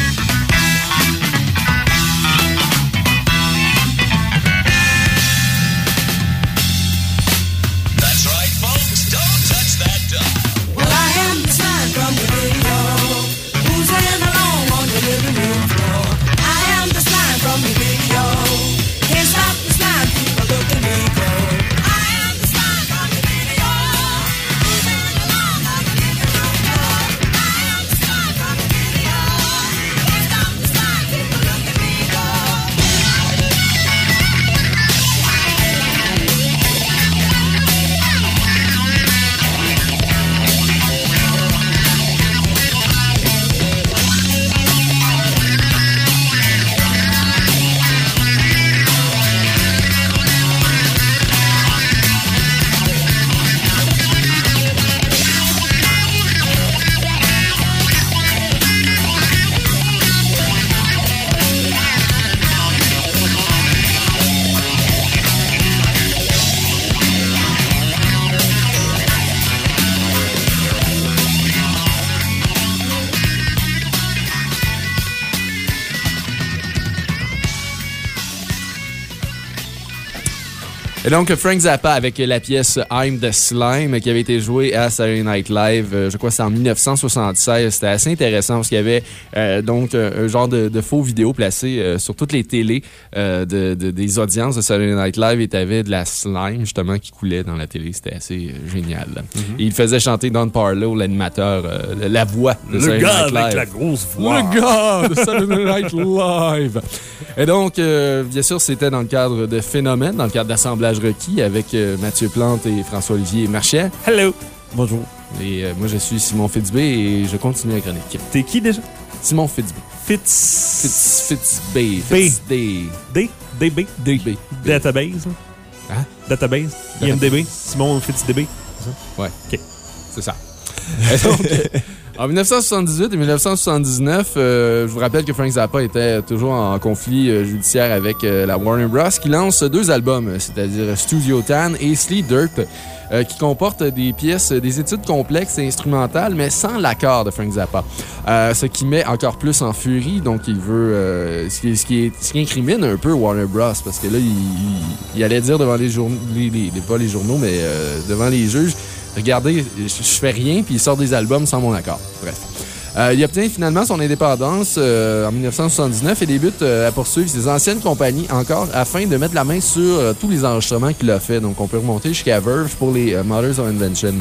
Et donc, Frank Zappa avec la pièce I'm the Slime qui avait été jouée à Saturday Night Live, euh, je crois que c'est en dix-neuf cent soixante-seize. C'était assez intéressant parce qu'il y avait euh, donc un, un genre de, de faux vidéos placées euh, sur toutes les télés euh, de, de, des audiences de Saturday Night Live et t'avais de la slime justement qui coulait dans la télé. C'était assez euh, génial. Mm-hmm. Et il faisait chanter Don Parlow, l'animateur, euh, la voix de Le Saturday gars Night Live. avec la grosse voix. Le gars de Saturday Night Live. Et donc, euh, bien sûr, c'était dans le cadre de Phénomène, dans le cadre d'Assemblage requis avec euh, Mathieu Plante et François-Olivier Marchais. Hello! Bonjour. Et euh, moi, je suis Simon Fitzbé et je continue la chronique. T'es qui déjà? Simon Fitzbé. Fitz... Fitz... Fitzbé. B. Fitzday. D? D B? D B. Database? Hein? Database? I M D B? Simon FitzDB? Ouais. OK. C'est ça. Donc, en dix-neuf cent soixante-dix-huit et dix-neuf cent soixante-dix-neuf, euh, je vous rappelle que Frank Zappa était toujours en conflit euh, judiciaire avec euh, la Warner Bros. Qui lance deux albums, c'est-à-dire Studio Tan et Sleep Dirt, euh, qui comportent des pièces, des études complexes et instrumentales, mais sans l'accord de Frank Zappa. Euh, ce qui met encore plus en furie, donc il veut... Euh, ce, qui, ce, qui est, ce qui incrimine un peu Warner Bros. Parce que là, il, il, il allait dire devant les journaux, les, les, pas les journaux, mais euh, devant les juges, regardez, je, je fais rien, puis il sort des albums sans mon accord. Bref. Euh, il obtient finalement son indépendance euh, en dix-neuf cent soixante-dix-neuf et débute euh, à poursuivre ses anciennes compagnies encore afin de mettre la main sur euh, tous les enregistrements qu'il a fait. Donc, on peut remonter jusqu'à Verve pour les euh, Mothers of Invention.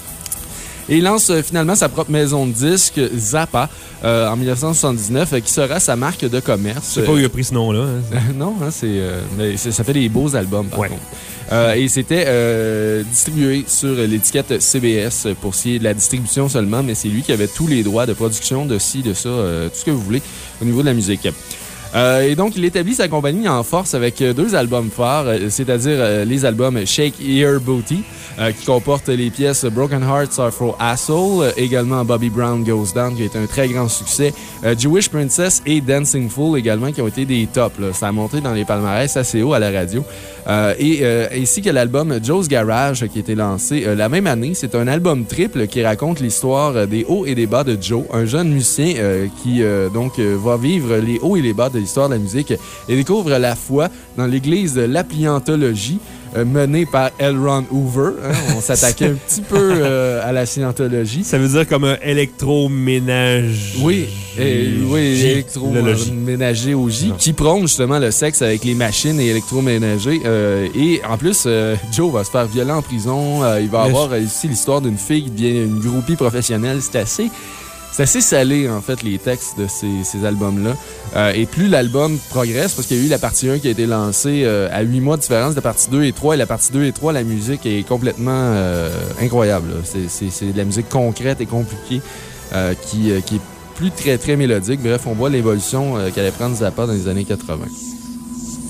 Et il lance euh, finalement sa propre maison de disques, Zappa, euh, en dix-neuf cent soixante-dix-neuf, euh, qui sera sa marque de commerce. Je sais pas où il a pris ce nom-là. Hein, non, hein, c'est, euh, mais c'est, ça fait des beaux albums, par ouais. contre. Euh, et c'était euh, distribué sur l'étiquette C B S pour ce qui est de la distribution seulement, mais c'est lui qui avait tous les droits de production de ci, de ça, euh, tout ce que vous voulez au niveau de la musique. Euh, et donc, il établit sa compagnie en force avec deux albums phares, c'est-à-dire euh, les albums Shake Your Booty, euh, qui comportent les pièces Broken Hearts Are for Asshole, euh, également Bobby Brown Goes Down, qui a été un très grand succès, euh, Jewish Princess et Dancing Fool également, qui ont été des tops. Là. Ça a monté dans les palmarès assez haut à la radio. Euh, et euh, ainsi que l'album Joe's Garage, qui a été lancé euh, la même année. C'est un album triple qui raconte l'histoire des hauts et des bas de Joe, un jeune musicien euh, qui euh, donc euh, va vivre les hauts et les bas de l'histoire de la musique et découvre la foi dans l'église de l'appliantologie euh, menée par L. Ron Hoover. Hein? On s'attaquait un petit peu euh, à la scientologie. Ça veut dire comme un électroménage. Oui, et, oui, électroménager au J, qui prône justement le sexe avec les machines et électroménager. Euh, et en plus, euh, Joe va se faire violer en prison. Euh, il va avoir euh, ici l'histoire d'une fille qui devient une groupie professionnelle. C'est assez... C'est assez salé, en fait, les textes de ces, ces albums-là. Euh, et plus l'album progresse, parce qu'il y a eu la partie un qui a été lancée euh, à huit mois de différence de la partie deux et trois. Et la partie deux et trois, la musique est complètement euh, incroyable. C'est, c'est, c'est de la musique concrète et compliquée euh, qui, euh, qui est plus très, très mélodique. Bref, on voit l'évolution euh, qu'allait prendre Zappa dans les années quatre-vingt.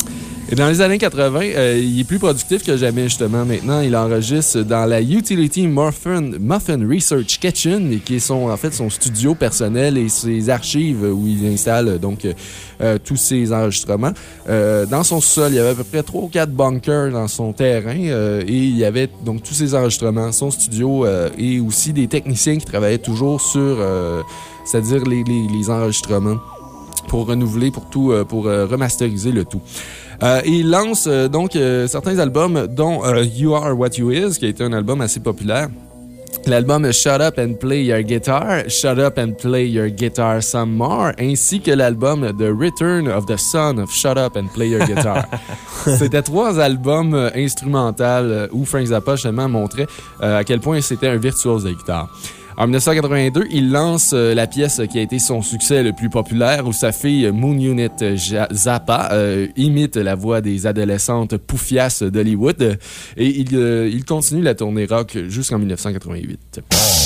Et dans les années quatre-vingts, euh, il est plus productif que jamais, justement. Maintenant, il enregistre dans la Utility Muffin, Muffin Research Kitchen, qui est son, en fait son studio personnel et ses archives où il installe donc euh, tous ses enregistrements. Euh, dans son sol, il y avait à peu près trois ou quatre bunkers dans son terrain euh, et il y avait donc tous ses enregistrements, son studio euh, et aussi des techniciens qui travaillaient toujours sur, euh, c'est-à-dire les, les, les enregistrements pour renouveler, pour tout, euh, pour euh, remasteriser le tout. Euh, et il lance euh, donc euh, certains albums, dont euh, You Are What You Is, qui a été un album assez populaire. L'album Shut Up and Play Your Guitar, Shut Up and Play Your Guitar Some More, ainsi que l'album The Return of the Son of Shut Up and Play Your Guitar. C'était trois albums euh, instrumentaux euh, où Frank Zappa justement montrait euh, à quel point c'était un virtuose de guitare. En dix-neuf cent quatre-vingt-deux, il lance euh, la pièce qui a été son succès le plus populaire, où sa fille Moon Unit Zappa euh, imite la voix des adolescentes poufiasses d'Hollywood. Et il, euh, il continue la tournée rock jusqu'en dix-neuf cent quatre-vingt-huit.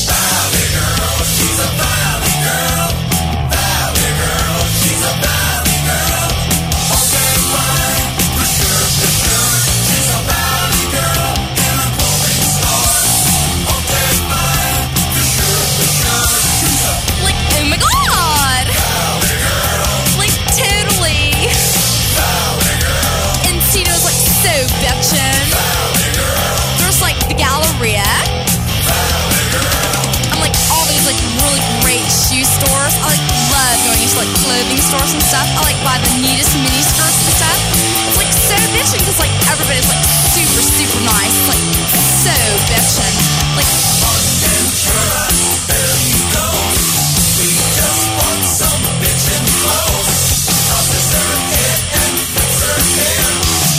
There's like the Galleria. And like all these like really great shoe stores. I like love going into like clothing stores and stuff. I like buy the neatest mini skirts and stuff. It's like so bitchin' because like everybody's like super super nice. It's like so bitchin'. Like we just want some bitchin' clothes. Cause it's her head and it's her hair.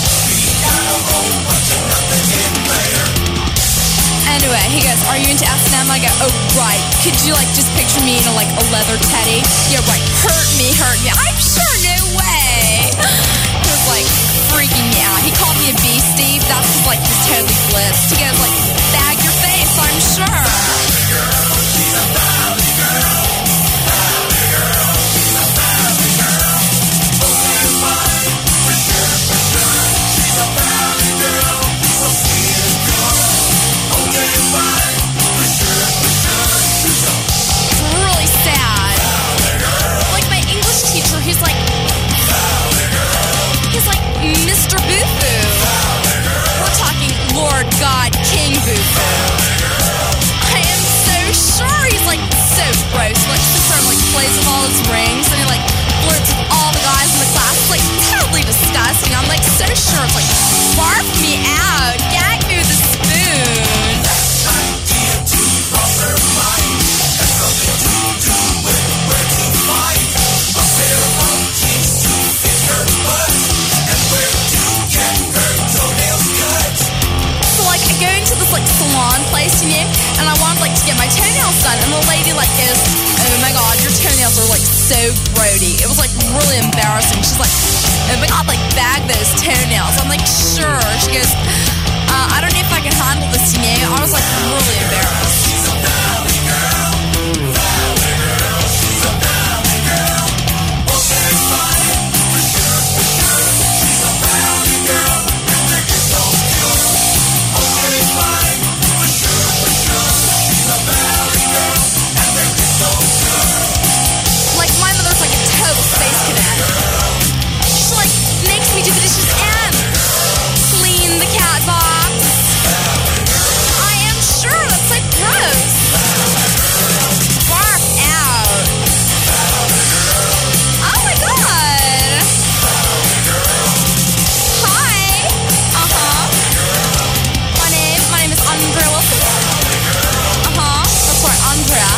Anyway, he goes, are you into S and M? I go, oh, right. Could you, like, just picture me in, a, like, a leather teddy? Yeah, right. Hurt me, hurt me. I'm sure, no way. He was, like, freaking me out. He called me a beastie. That's just, like, just totally blitzed. He goes, like, bag your face, I'm sure. Valley girl, she's a valley girl. Valley girl, she's a valley girl. Okay, fine. For sure, for sure. She's a valley girl. So sweet and good. Okay, fine. For sure, for sure. She's a it's really sad. Valley girl. Like my English teacher, he's like Valley girl. He's like Mister Boo-Foo. Valley girl. We're talking Lord God King Boo-Foo. I am so sure he's like so gross. Like sits there and like plays with all his rings and he like flirts with all the guys in the class. It's like totally disgusting. I'm like so sure it's like barf me out, gag me with a spoon. Idea to cross her mind. Has nothing to do with where to find a pair of jeans to fit her butt and where to get her toenails cut. So like I go into this like salon place, you know, and I wanted like to get my toenails done, and the lady like goes, "Oh my god, your toenails are like so grody." It was like really embarrassing. She's like, "Oh my god, like bag those toenails." I'm like, "Sure." She goes, uh, "I don't know if I can handle this, you know." I was like really embarrassed. She's a valley girl, valley girl. She's a valley girl. Okay, fine, for sure, for sure. She's a valley girl, and they're so pure. Okay, fine, for sure, for sure. She's a valley girl, and they're so pure. Like my mother's like a total space cadet. She like makes me do the dishes and clean the cat box. I am sure that's like gross. Barf out. Oh my god. Hi. Uh-huh. My name, my name is Andrea Wilson. Uh-huh. That's right, Andrea.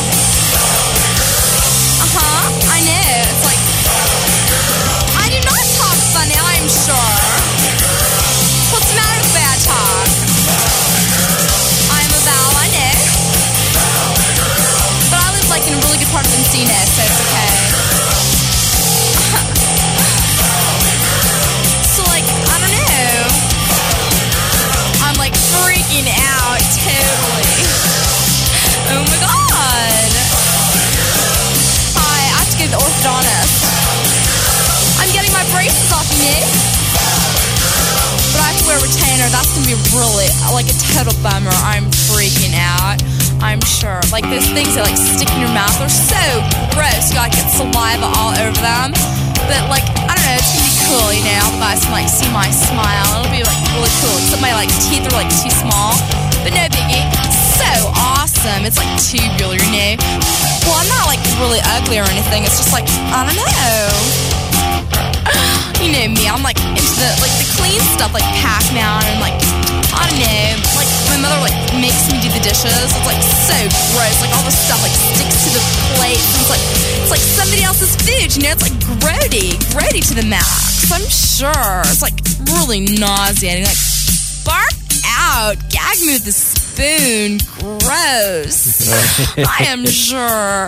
Uh-huh. I know. It's like I do not talk funny, I'm sure. What's the matter with bad talk? I'm a Val, I know. But I live like in a really good part of Encino, so it's okay. So like, I don't know. I'm like freaking out, totally. Oh my god. Hi, I have to go to the orthodontist. I'm getting my braces off, you know? retainer, that's gonna be really, like, a total bummer. I'm freaking out. I'm sure. Like, those things that, like, stick in your mouth are so gross. You gotta get saliva all over them. But, like, I don't know, it's gonna be cool, you know? All the guys can, like, see my smile. It'll be, like, really cool. Except my, like, teeth are, like, too small. But no biggie. So awesome. It's, like, tubular, you know? Well, I'm not, like, really ugly or anything. It's just, like, I don't know. You know me, I'm like into the like the clean stuff, like Pac-Man and like I don't know, like my mother like makes me do the dishes. It's like so gross, like all the stuff like sticks to the plate. And it's like it's like somebody else's food, you know? It's like grody, grody to the max. I'm sure it's like really nauseating. Like bark out, gag me with the spoon. Gross. I am sure.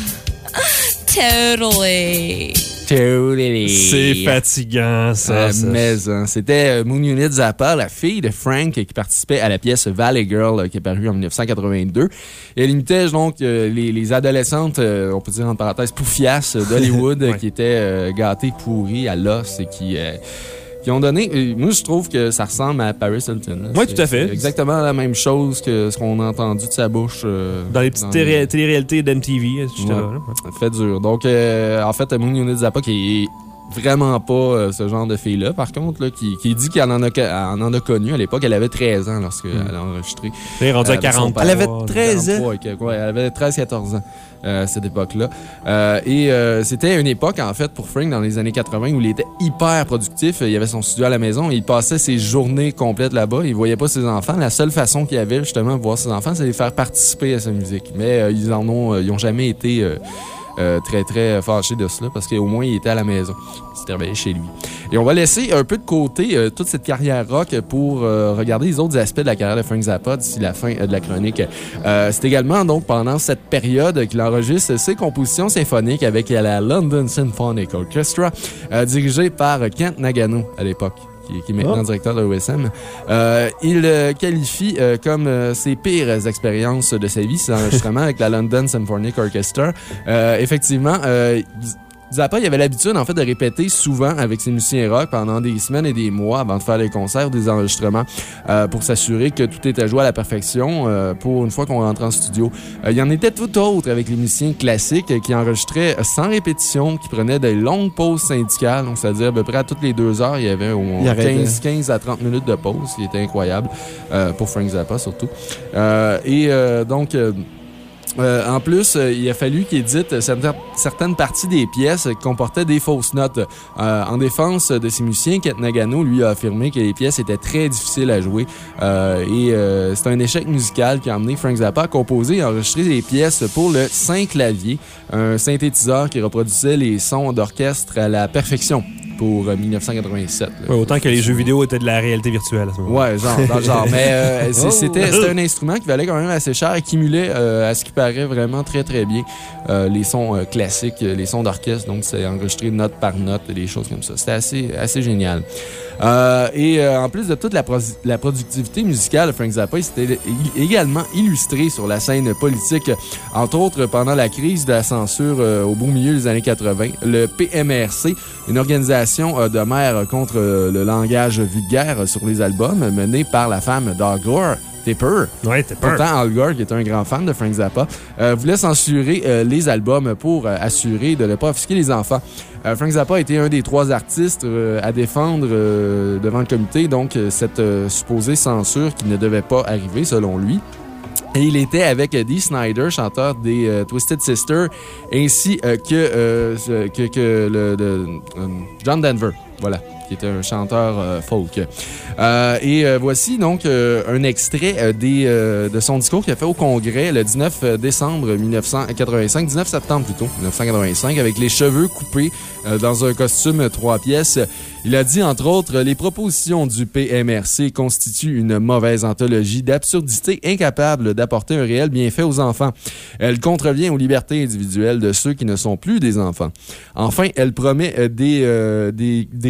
Totally. Totally. C'est fatigant, ça. Euh, ça. Mais hein, c'était Moon Unit Zappa, la fille de Frank, qui participait à la pièce Valley Girl, euh, qui est parue en dix-neuf cent quatre-vingt-deux. Et elle imitait donc euh, les, les adolescentes, euh, on peut dire en parenthèse, poufiasses d'Hollywood, ouais. qui étaient euh, gâtées, pourries à l'os et qui... Euh, qui ont donné... Euh, moi, je trouve que ça ressemble à Paris Hilton. Oui, tout à fait. C'est exactement la même chose que ce qu'on a entendu de sa bouche. Euh, dans les petites télé- téléréalités d'M T V, et cetera. Ouais, ça fait dur. Donc, euh, en fait, Moon Unit Zappa, qui est vraiment pas euh, ce genre de fille-là, par contre, là, qui, qui dit qu'elle en a, elle en a connu à l'époque. Elle avait treize ans lorsqu'elle mm. a enregistré. Elle est rendue à quarante. Elle avait treize ans. Ouais, elle avait treize quatorze ans. Euh, à cette époque-là. Euh, et euh, c'était une époque, en fait, pour Frank, dans les années quatre-vingts, où il était hyper productif. Il avait son studio à la maison et il passait ses journées complètes là-bas. Il voyait pas ses enfants. La seule façon qu'il avait, justement, de voir ses enfants, c'est de les faire participer à sa musique. Mais euh, ils en ont, euh, ils ont jamais été... Euh, Euh, très, très fâché de cela parce qu'au moins, il était à la maison. Il s'était réveillé chez lui. Et on va laisser un peu de côté euh, toute cette carrière rock pour euh, regarder les autres aspects de la carrière de Frank Zappa d'ici la fin euh, de la chronique. Euh, c'est également, donc, pendant cette période qu'il enregistre ses compositions symphoniques avec la London Symphonic Orchestra, euh, dirigée par Kent Nagano à l'époque. Qui, qui est maintenant oh. directeur de l'O S M. Euh, il euh, qualifie euh, comme euh, ses pires expériences de sa vie, ses enregistrements avec la London Symphonic Orchestra. Euh, effectivement, euh, Zappa, il avait l'habitude, en fait, de répéter souvent avec ses musiciens rock pendant des semaines et des mois avant de faire des concerts ou des enregistrements euh, pour s'assurer que tout était joué à la perfection euh, pour une fois qu'on rentrait en studio. Euh, il y en était tout autre avec les musiciens classiques euh, qui enregistraient sans répétition, qui prenaient des longues pauses syndicales, donc c'est-à-dire à peu près à toutes les deux heures, il y avait au moins quinze, quinze à trente minutes de pause, ce qui était incroyable euh, pour Frank Zappa surtout. Euh, et euh, donc... Euh, Euh, en plus, euh, il a fallu qu'il édite certaines parties des pièces qui comportaient des fausses notes. Euh, en défense de ses musiciens, Kent Nagano, lui, a affirmé que les pièces étaient très difficiles à jouer. Euh, et euh, c'est un échec musical qui a amené Frank Zappa à composer et enregistrer des pièces pour le Synclavier, un synthétiseur qui reproduisait les sons d'orchestre à la perfection pour euh, dix-neuf cent quatre-vingt-sept. Ouais, autant que les jeux vidéo étaient de la réalité virtuelle à ce moment-là. Ouais, genre, dans le genre. Mais euh, c'est, c'était, c'était un instrument qui valait quand même assez cher et qui émulait, euh, à ce qui paraît, vraiment très, très bien euh, les sons euh, classiques, les sons d'orchestre. Donc, c'est enregistré note par note, des choses comme ça. C'était assez, assez génial. Euh, et euh, en plus de toute la, pro- la productivité musicale, Frank Zappa s'était également illustré sur la scène politique, entre autres pendant la crise de la censure euh, au beau milieu des années quatre-vingts. Le P M R C, une organisation euh, de maires contre euh, le langage vulgaire sur les albums, menée par la femme d'Al Gore, Tipper. Ouais, Tipper. Pourtant, Al Gore, qui est un grand fan de Frank Zappa, euh, voulait censurer euh, les albums pour euh, assurer de ne pas offusquer les enfants. Euh, Frank Zappa a été un des trois artistes euh, à défendre euh, devant le comité, donc euh, cette euh, supposée censure qui ne devait pas arriver, selon lui. Et il était avec Dee Snider, chanteur des euh, Twisted Sister, ainsi euh, que, euh, que, que le, de, euh, John Denver. Voilà, qui était un chanteur euh, folk. Euh, et euh, voici donc euh, un extrait euh, des, euh, de son discours qu'il a fait au Congrès le dix-neuf décembre dix-neuf cent quatre-vingt-cinq, dix-neuf septembre plutôt, dix-neuf cent quatre-vingt-cinq, avec les cheveux coupés euh, dans un costume trois pièces. Il a dit, entre autres, « Les propositions du P M R C constituent une mauvaise anthologie d'absurdité incapable d'apporter un réel bienfait aux enfants. Elle contrevient aux libertés individuelles de ceux qui ne sont plus des enfants. Enfin, elle promet des, euh, des, des années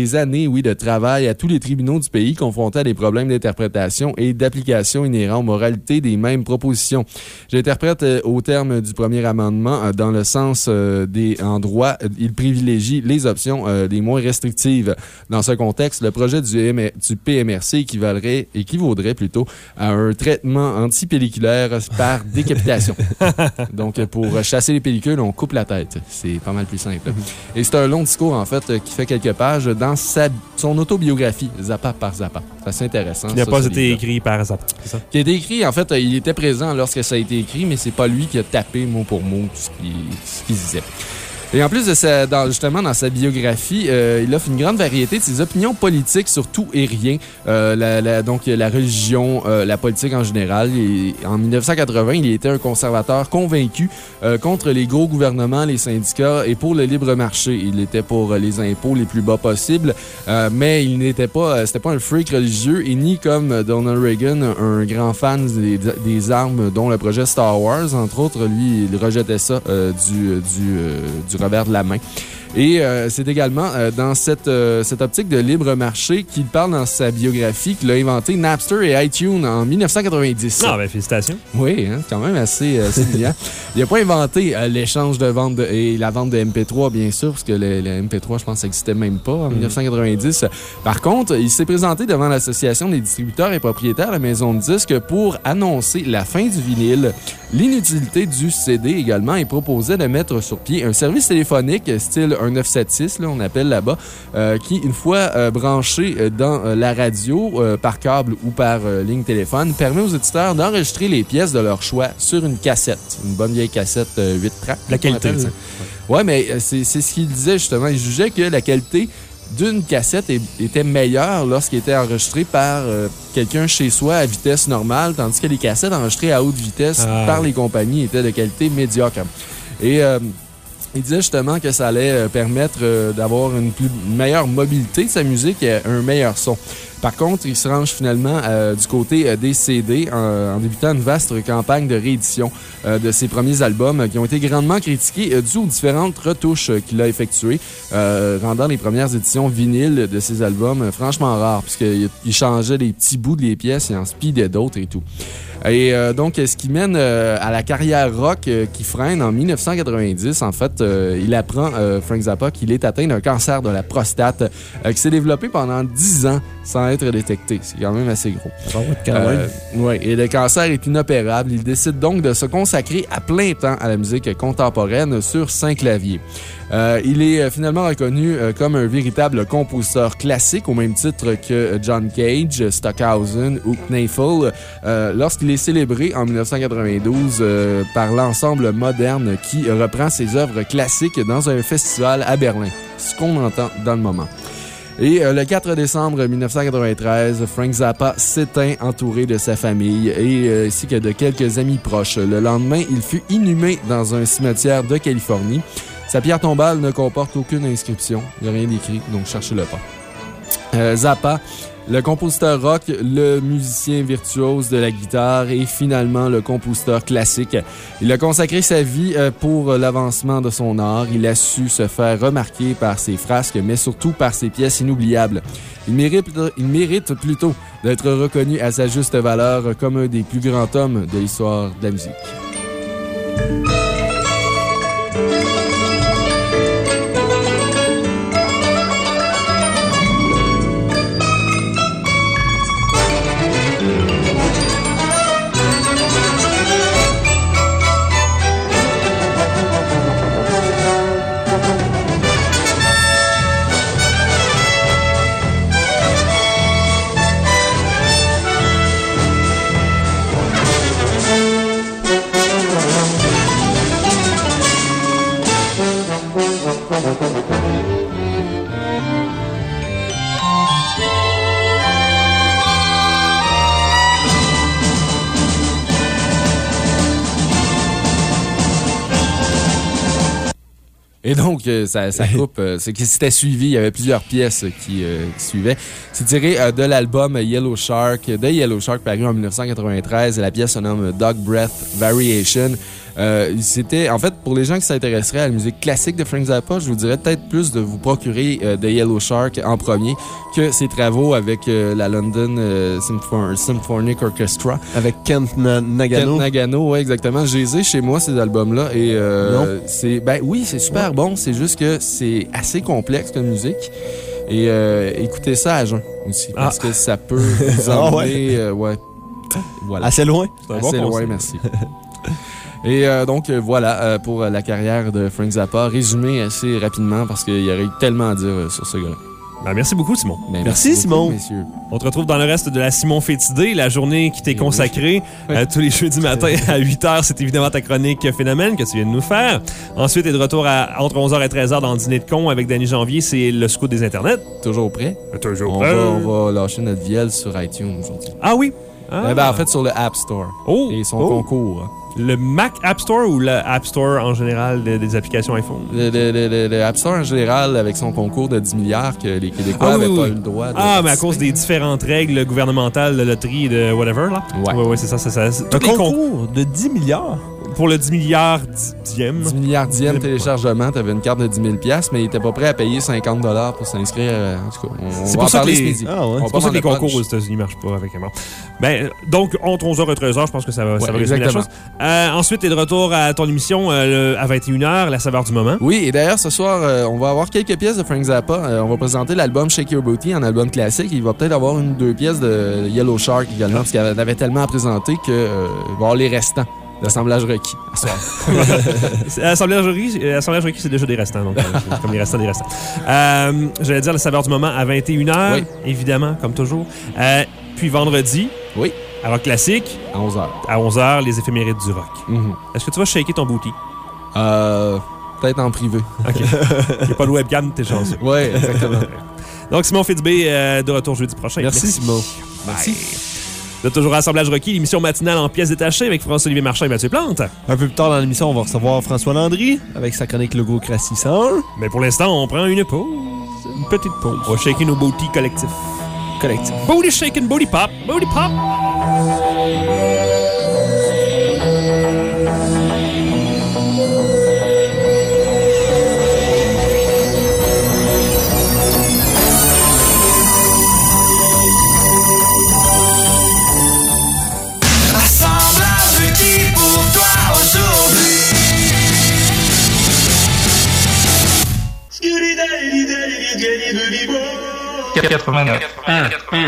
années, oui, de travail à tous les tribunaux du pays confrontés à des problèmes d'interprétation et d'application inhérents aux moralités des mêmes propositions. J'interprète euh, au terme du premier amendement, euh, dans le sens euh, des en droit, euh, il privilégie les options euh, les moins restrictives. Dans ce contexte, le projet du, M- du P M R C équivalerait, équivaudrait plutôt à un traitement antipelliculaire par décapitation. Donc, pour chasser les pellicules, on coupe la tête. C'est pas mal plus simple. Et c'est un long discours, en fait, qui fait quelques pages dans sa, son autobiographie, Zappa par Zappa. C'est assez intéressant. Qui n'a ça, pas ce été livre-là. écrit par Zappa, c'est ça? Qui a été écrit, en fait, il était présent lorsque ça a été écrit, mais c'est pas lui qui a tapé mot pour mot ce qu'il ce qu'il disait. Et en plus de sa, dans, justement, dans sa biographie, euh, il offre une grande variété de ses opinions politiques sur tout et rien. Euh, la, la, donc, la religion, euh, la politique en général. Et en dix-neuf cent quatre-vingts, il était un conservateur convaincu euh, contre les gros gouvernements, les syndicats et pour le libre marché. Il était pour les impôts les plus bas possibles, euh, mais il n'était pas, euh, c'était pas un freak religieux et ni comme Donald Reagan, un grand fan des, des armes, dont le projet Star Wars, entre autres. Lui, il rejetait ça euh, du, du, euh, du revers de la main. Et euh, c'est également euh, dans cette, euh, cette optique de libre marché qu'il parle dans sa biographie qu'il a inventé Napster et iTunes en dix-neuf cent quatre-vingt-dix. Ah, ben félicitations. Oui, hein, c'est quand même assez, assez brillant. Il n'a pas inventé euh, l'échange de vente de, et la vente de M P trois, bien sûr, parce que le, le M P trois, je pense, ça n'existait même pas en mm. dix-neuf cent quatre-vingt-dix. Par contre, il s'est présenté devant l'Association des distributeurs et propriétaires de la maison de disques pour annoncer la fin du vinyle, l'inutilité du C D également, et proposait de mettre sur pied un service téléphonique style un neuf cent soixante-seize, là, on appelle là-bas, euh, qui, une fois euh, branché dans euh, la radio, euh, par câble ou par euh, ligne téléphone, permet aux éditeurs d'enregistrer les pièces de leur choix sur une cassette. Une bonne vieille cassette euh, huit tracks. La qualité. Ça. Ouais, mais euh, c'est, c'est ce qu'il disait justement. Il jugeait que la qualité d'une cassette est, était meilleure lorsqu'elle était enregistrée par euh, quelqu'un chez soi à vitesse normale, tandis que les cassettes enregistrées à haute vitesse ah. par les compagnies étaient de qualité médiocre. Et euh, il disait justement que ça allait euh, permettre euh, d'avoir une, plus, une meilleure mobilité de sa musique et un meilleur son. Par contre, il se range finalement euh, du côté euh, des C D en, en débutant une vaste campagne de réédition euh, de ses premiers albums euh, qui ont été grandement critiqués euh, dû aux différentes retouches euh, qu'il a effectuées, euh, rendant les premières éditions vinyles de ses albums euh, franchement rares, puisqu'il il changeait des petits bouts des pièces et en speedait d'autres et tout. Et euh, donc, ce qui mène euh, à la carrière rock euh, qui freine en dix-neuf cent quatre-vingt-dix. En fait, euh, il apprend, euh, Frank Zappa, qu'il est atteint d'un cancer de la prostate euh, qui s'est développé pendant dix ans sans être détecté. C'est quand même assez gros. Euh, ouais, et le cancer est inopérable. Il décide donc de se consacrer à plein temps à la musique contemporaine sur cinq claviers. Euh, il est euh, finalement reconnu euh, comme un véritable compositeur classique, au même titre que John Cage, Stockhausen ou Kneiffel, euh, lorsqu'il est célébré en dix-neuf cent quatre-vingt-douze euh, par l'ensemble moderne qui reprend ses œuvres classiques dans un festival à Berlin, ce qu'on entend dans le moment. Et euh, le quatre décembre dix-neuf cent quatre-vingt-treize, Frank Zappa s'éteint entouré de sa famille et euh, ainsi que de quelques amis proches. Le lendemain, il fut inhumé dans un cimetière de Californie. Sa pierre tombale ne comporte aucune inscription. Il n'y a rien d'écrit, donc cherchez-le pas. Euh, Zappa, le compositeur rock, le musicien virtuose de la guitare et finalement le compositeur classique. Il a consacré sa vie pour l'avancement de son art. Il a su se faire remarquer par ses frasques, mais surtout par ses pièces inoubliables. Il mérite, il mérite plutôt d'être reconnu à sa juste valeur comme un des plus grands hommes de l'histoire de la musique. Et donc, euh, ça, ça coupe. Euh, c'est que c'était suivi. Il y avait plusieurs pièces qui, euh, qui suivaient. C'est tiré euh, de l'album Yellow Shark, de Yellow Shark, paru en dix-neuf cent quatre-vingt-treize. La pièce se nomme Dog Breath Variation. Euh, c'était, en fait, pour les gens qui s'intéresseraient à la musique classique de Frank Zappa, je vous dirais peut-être plus de vous procurer euh, The Yellow Shark en premier que ses travaux avec euh, la London euh, Symphon- Symphonic Orchestra. Avec Kent Na- Nagano. Kent Nagano, oui, exactement. Je les ai chez moi, ces albums-là. Et euh, c'est, ben oui, c'est super ouais. bon. C'est juste que c'est assez complexe comme musique. Et euh, écoutez ça à jeun aussi, parce ah. que ça peut vous emmener... ah ouais. Euh, ouais. Voilà. Assez loin. C'est un assez bon loin, merci. Et euh, donc, euh, voilà euh, pour la carrière de Frank Zappa. Résumé assez rapidement, parce qu'il y aurait eu tellement à dire euh, sur ce gars-là. Ben, merci beaucoup, Simon. Ben, merci, merci beaucoup, Simon. Messieurs. On te retrouve dans le reste de la Simon Fétidé, la journée qui t'est oui. consacrée oui. Euh, tous les jeudis matin à huit heures. C'est évidemment ta chronique Phénomène que tu viens de nous faire. Ensuite, t'es de retour à, entre onze heures et treize heures dans le Dîner de con avec Danny Janvier. C'est le scout des internets. Toujours prêt? Toujours on prêt. Va, on va lâcher notre vielle sur iTunes aujourd'hui. Ah oui? Ah. Eh ben, en fait, sur le App Store. Oh. Et son oh. concours. Le Mac App Store ou le App Store en général des, des applications iPhone? Le, le, le, le App Store en général avec son concours de dix milliards que les Québécois n'avaient ah, oui, pas oui. eu le droit de... Ah, mais à cause des différentes règles gouvernementales de loterie et de whatever, là? Ouais. Ouais, ouais, c'est ça. c'est ça. C'est, un concours de dix milliards? Pour le dix milliardième. dix milliardième téléchargement, t'avais une carte de dix mille dollars, mais il était pas prêt à payer cinquante dollars pour s'inscrire. En tout cas, on, c'est on va en parler les... ce midi. Ah ouais. C'est pour ça que les concours aux États-Unis ne marchent pas avec un mort. Ben, donc, entre onze heures et treize heures, je pense que ça va, ouais, ça va résumer la chose. Euh, ensuite, t'es de retour à ton émission euh, à vingt et une heures, La saveur du moment. Oui, et d'ailleurs, ce soir, euh, on va avoir quelques pièces de Frank Zappa. Euh, on va présenter l'album Shake Your Booty en album classique. Il va peut-être avoir une ou deux pièces de Yellow Shark également, parce qu'il avait tellement à présenter qu'il euh, va y avoir les restants. L'assemblage requis, à soir. L'assemblage requis, c'est déjà des restants, donc, comme les restants des restants. Euh, J'allais dire la saveur du moment à vingt et une heures, oui. évidemment, comme toujours. Euh, puis vendredi, oui. à Rock Classique, à onze heures. À onze heures, les éphémérides du rock. Mm-hmm. Est-ce que tu vas shaker ton booty? Euh, peut-être en privé. OK. Il n'y a pas de webcam, t'es chanceux. Oui, exactement. Donc, Simon Fitzbé, euh, de retour jeudi prochain. Merci, Merci. Simon. Merci. Bye. Vous êtes toujours à Assemblage Rocky, l'émission matinale en pièces détachées avec François-Olivier Marchand et Mathieu Plante. Un peu plus tard dans l'émission, on va recevoir François Landry avec sa chronique Logocratie cent un. Mais pour l'instant, on prend une pause. Une petite pause. On va shaker nos booty collectifs. Collectif. Booty shaking, booty pop, booty pop. quatre-vingt-neuf. un, un.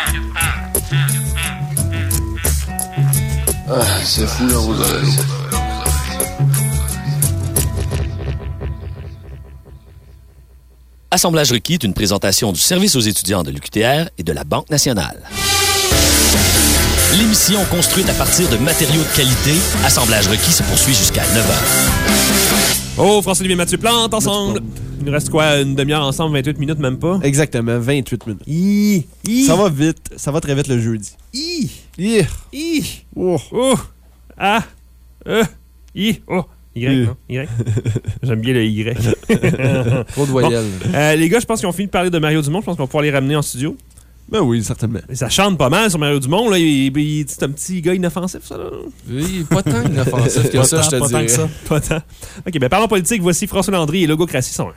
Ah, c'est fou là, vous avez. Assemblage requis est une présentation du service aux étudiants de l'U Q T R et de la Banque nationale. L'émission construite à partir de matériaux de qualité, Assemblage requis se poursuit jusqu'à neuf heures. Oh, François-Olivier Mathieu Plante, ensemble. Il nous reste quoi, une demi-heure ensemble, vingt-huit minutes, même pas? Exactement, vingt-huit minutes. Hi, hi. Ça va vite, ça va très vite le jeudi. Hi, hi, hi. Oh, oh, ah, euh, hi, oh. Y, hi. non? Y. J'aime bien le Y. Trop de voyelles. Bon, euh, les gars, je pense qu'ils ont fini de parler de Mario Dumont. Je pense qu'on va pouvoir les ramener en studio. Ben oui, certainement. Et ça chante pas mal sur Mario Dumont. Là. Il, il, c'est un petit gars inoffensif, ça. Là. Oui, pas tant inoffensif que ça, je te pas dirais. Tant que ça. Pas tant. OK, ben parlons politique. Voici François Landry et Logocratie cent un.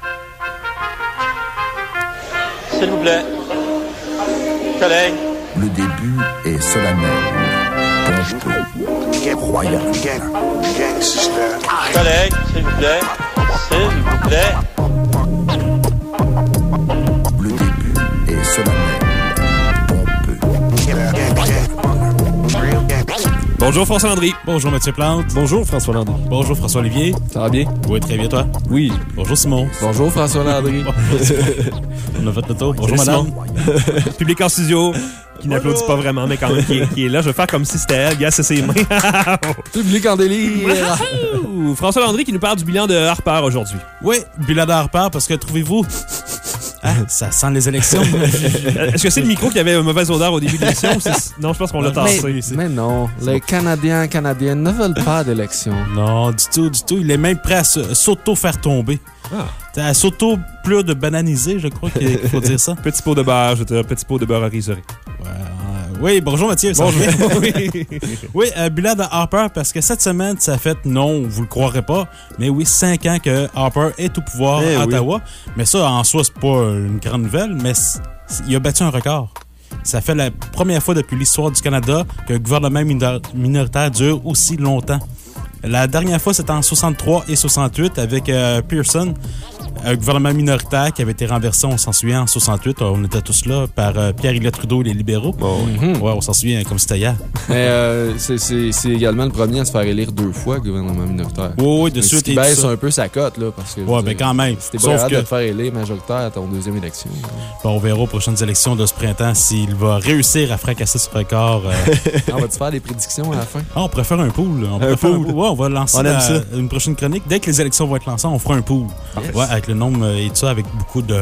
S'il vous plaît. Collègues. Le début est solennel. Pompeux. Royal. Collègues, s'il vous plaît. S'il vous plaît. Le début est solennel. Bonjour François Landry. Bonjour Mathieu Plante. Bonjour François Landry. Bonjour François Olivier. Ça va bien? Oui, très bien toi? Oui. Bonjour Simon. Bonjour François Landry. On a fait le tour. Bonjour madame. Public en studio, qui n'applaudit pas vraiment, mais quand même qui est, qui est là. Je vais faire comme si c'était elle. Gars, c'est ses mains. Public en délire. François Landry qui nous parle du bilan de Harper aujourd'hui. Oui, bilan de Harper, parce que trouvez-vous... Ah, ça sent les élections. Est-ce que c'est le micro qui avait une mauvaise odeur au début de l'émission? Non, je pense qu'on l'a tassé. Mais, mais non, les Canadiens Canadiennes ne veulent pas d'élection. Non, du tout, du tout. Il est même prêt à s'auto-faire tomber. Ah. À s'auto-plus de bananiser, je crois qu'il faut dire ça. Petit pot de beurre, je te dis, petit pot de beurre à rizerie. Ouais, euh, Oui, bonjour Mathieu. ça Bonjour. va bien? oui, oui euh, bilan de Harper, parce que cette semaine, ça fait, non, vous le croirez pas, mais oui, cinq ans que Harper est au pouvoir Eh à oui. Ottawa. Mais ça, en soi, c'est pas une grande nouvelle, mais c- c- il a battu un record. Ça fait la première fois depuis l'histoire du Canada qu'un gouvernement minor- minoritaire dure aussi longtemps. La dernière fois, c'était en soixante-trois et soixante-huit avec euh, Pearson, un gouvernement minoritaire qui avait été renversé, on s'en souvient, en soixante-huit. On était tous là par euh, Pierre-Éliott Trudeau et les libéraux. Oh, oui. Mm-hmm. Ouais, on s'en souvient comme c'était hier. Mais euh, c'est, c'est, c'est également le premier à se faire élire deux fois, gouvernement minoritaire. Oui, oui, de Mais suite. Ce qui et baisse tout ça. un peu sa cote, là, parce que... Ouais, mais quand même. Si t'es Sauf pas que- de te faire élire majoritaire à ton deuxième élection. Bon, on verra aux prochaines élections de ce printemps s'il va réussir à fracasser ce record. Euh... On va-tu faire des prédictions à la fin? Ah, on pourrait faire un pool. On Un pourrait faire un pool. pool. Ouais, on va lancer On aime la- ça. une prochaine chronique. Dès que les élections vont être lancées, on fera un pool. Yes. Ouais, avec le nombre euh, et tout ça, avec beaucoup de,